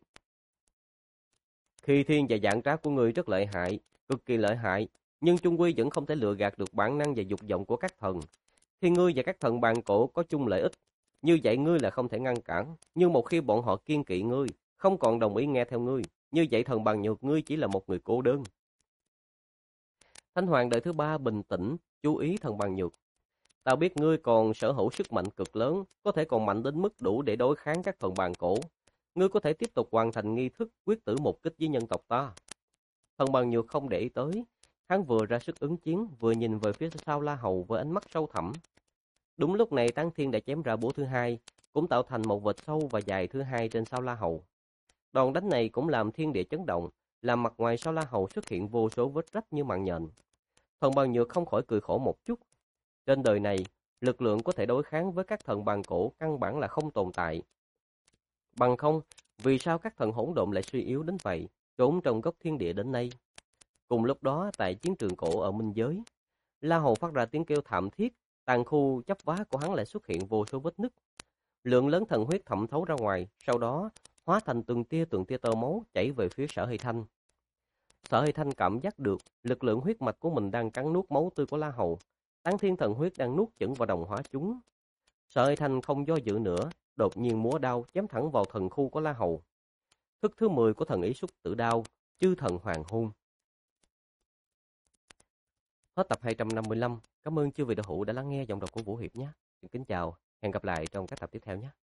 Khi thiên và dạng trá của ngươi rất lợi hại, cực kỳ lợi hại, nhưng chung quy vẫn không thể lừa gạt được bản năng và dục vọng của các thần. Khi ngươi và các thần bàn cổ có chung lợi ích, như vậy ngươi là không thể ngăn cản. Nhưng một khi bọn họ kiên kỵ ngươi, không còn đồng ý nghe theo ngươi, như vậy thần bàn nhược ngươi chỉ là một người cô đơn. Thánh hoàng đời thứ 3 bình tĩnh, chú ý thần bàn nhược. Ta biết ngươi còn sở hữu sức mạnh cực lớn, có thể còn mạnh đến mức đủ để đối kháng các thần bàn cổ. Ngươi có thể tiếp tục hoàn thành nghi thức quyết tử một kích với nhân tộc ta. Thần bàn nhược không để ý tới, hắn vừa ra sức ứng chiến, vừa nhìn về phía sau La Hầu với ánh mắt sâu thẳm. Đúng lúc này Tán Thiên đã chém ra búa thứ hai, cũng tạo thành một vệt sâu và dài thứ hai trên sau La Hầu. Đòn đánh này cũng làm thiên địa chấn động, làm mặt ngoài sau La Hầu xuất hiện vô số vết rách như mạng nhện. Thần bàn nhược không khỏi cười khổ một chút. Trên đời này, lực lượng có thể đối kháng với các thần bàn cổ căn bản là không tồn tại. Bằng không, vì sao các thần hỗn độn lại suy yếu đến vậy, trốn trong góc thiên địa đến nay? Cùng lúc đó, tại chiến trường cổ ở Minh Giới, La Hầu phát ra tiếng kêu thảm thiết, tàn khu chắp vá của hắn lại xuất hiện vô số vết nứt. Lượng lớn thần huyết thẩm thấu ra ngoài, sau đó hóa thành từng tia tơ máu chảy về phía Sở Hy Thanh. Sở Hy Thanh cảm giác được lực lượng huyết mạch của mình đang cắn nuốt máu tươi của La Hầu, Tán Thiên thần huyết đang nuốt chửng vào đồng hóa chúng. Sở Hy Thanh không do dự nữa, đột nhiên múa đao chém thẳng vào thần khu của La Hầu. Thức thứ 10 của thần ý xúc tử đao, chư thần hoàng hôn. Hết tập 255. Cảm ơn chư vị đạo hữu đã lắng nghe giọng đọc của Vũ Hiệp nhé. Xin kính chào, hẹn gặp lại trong các tập tiếp theo nhé.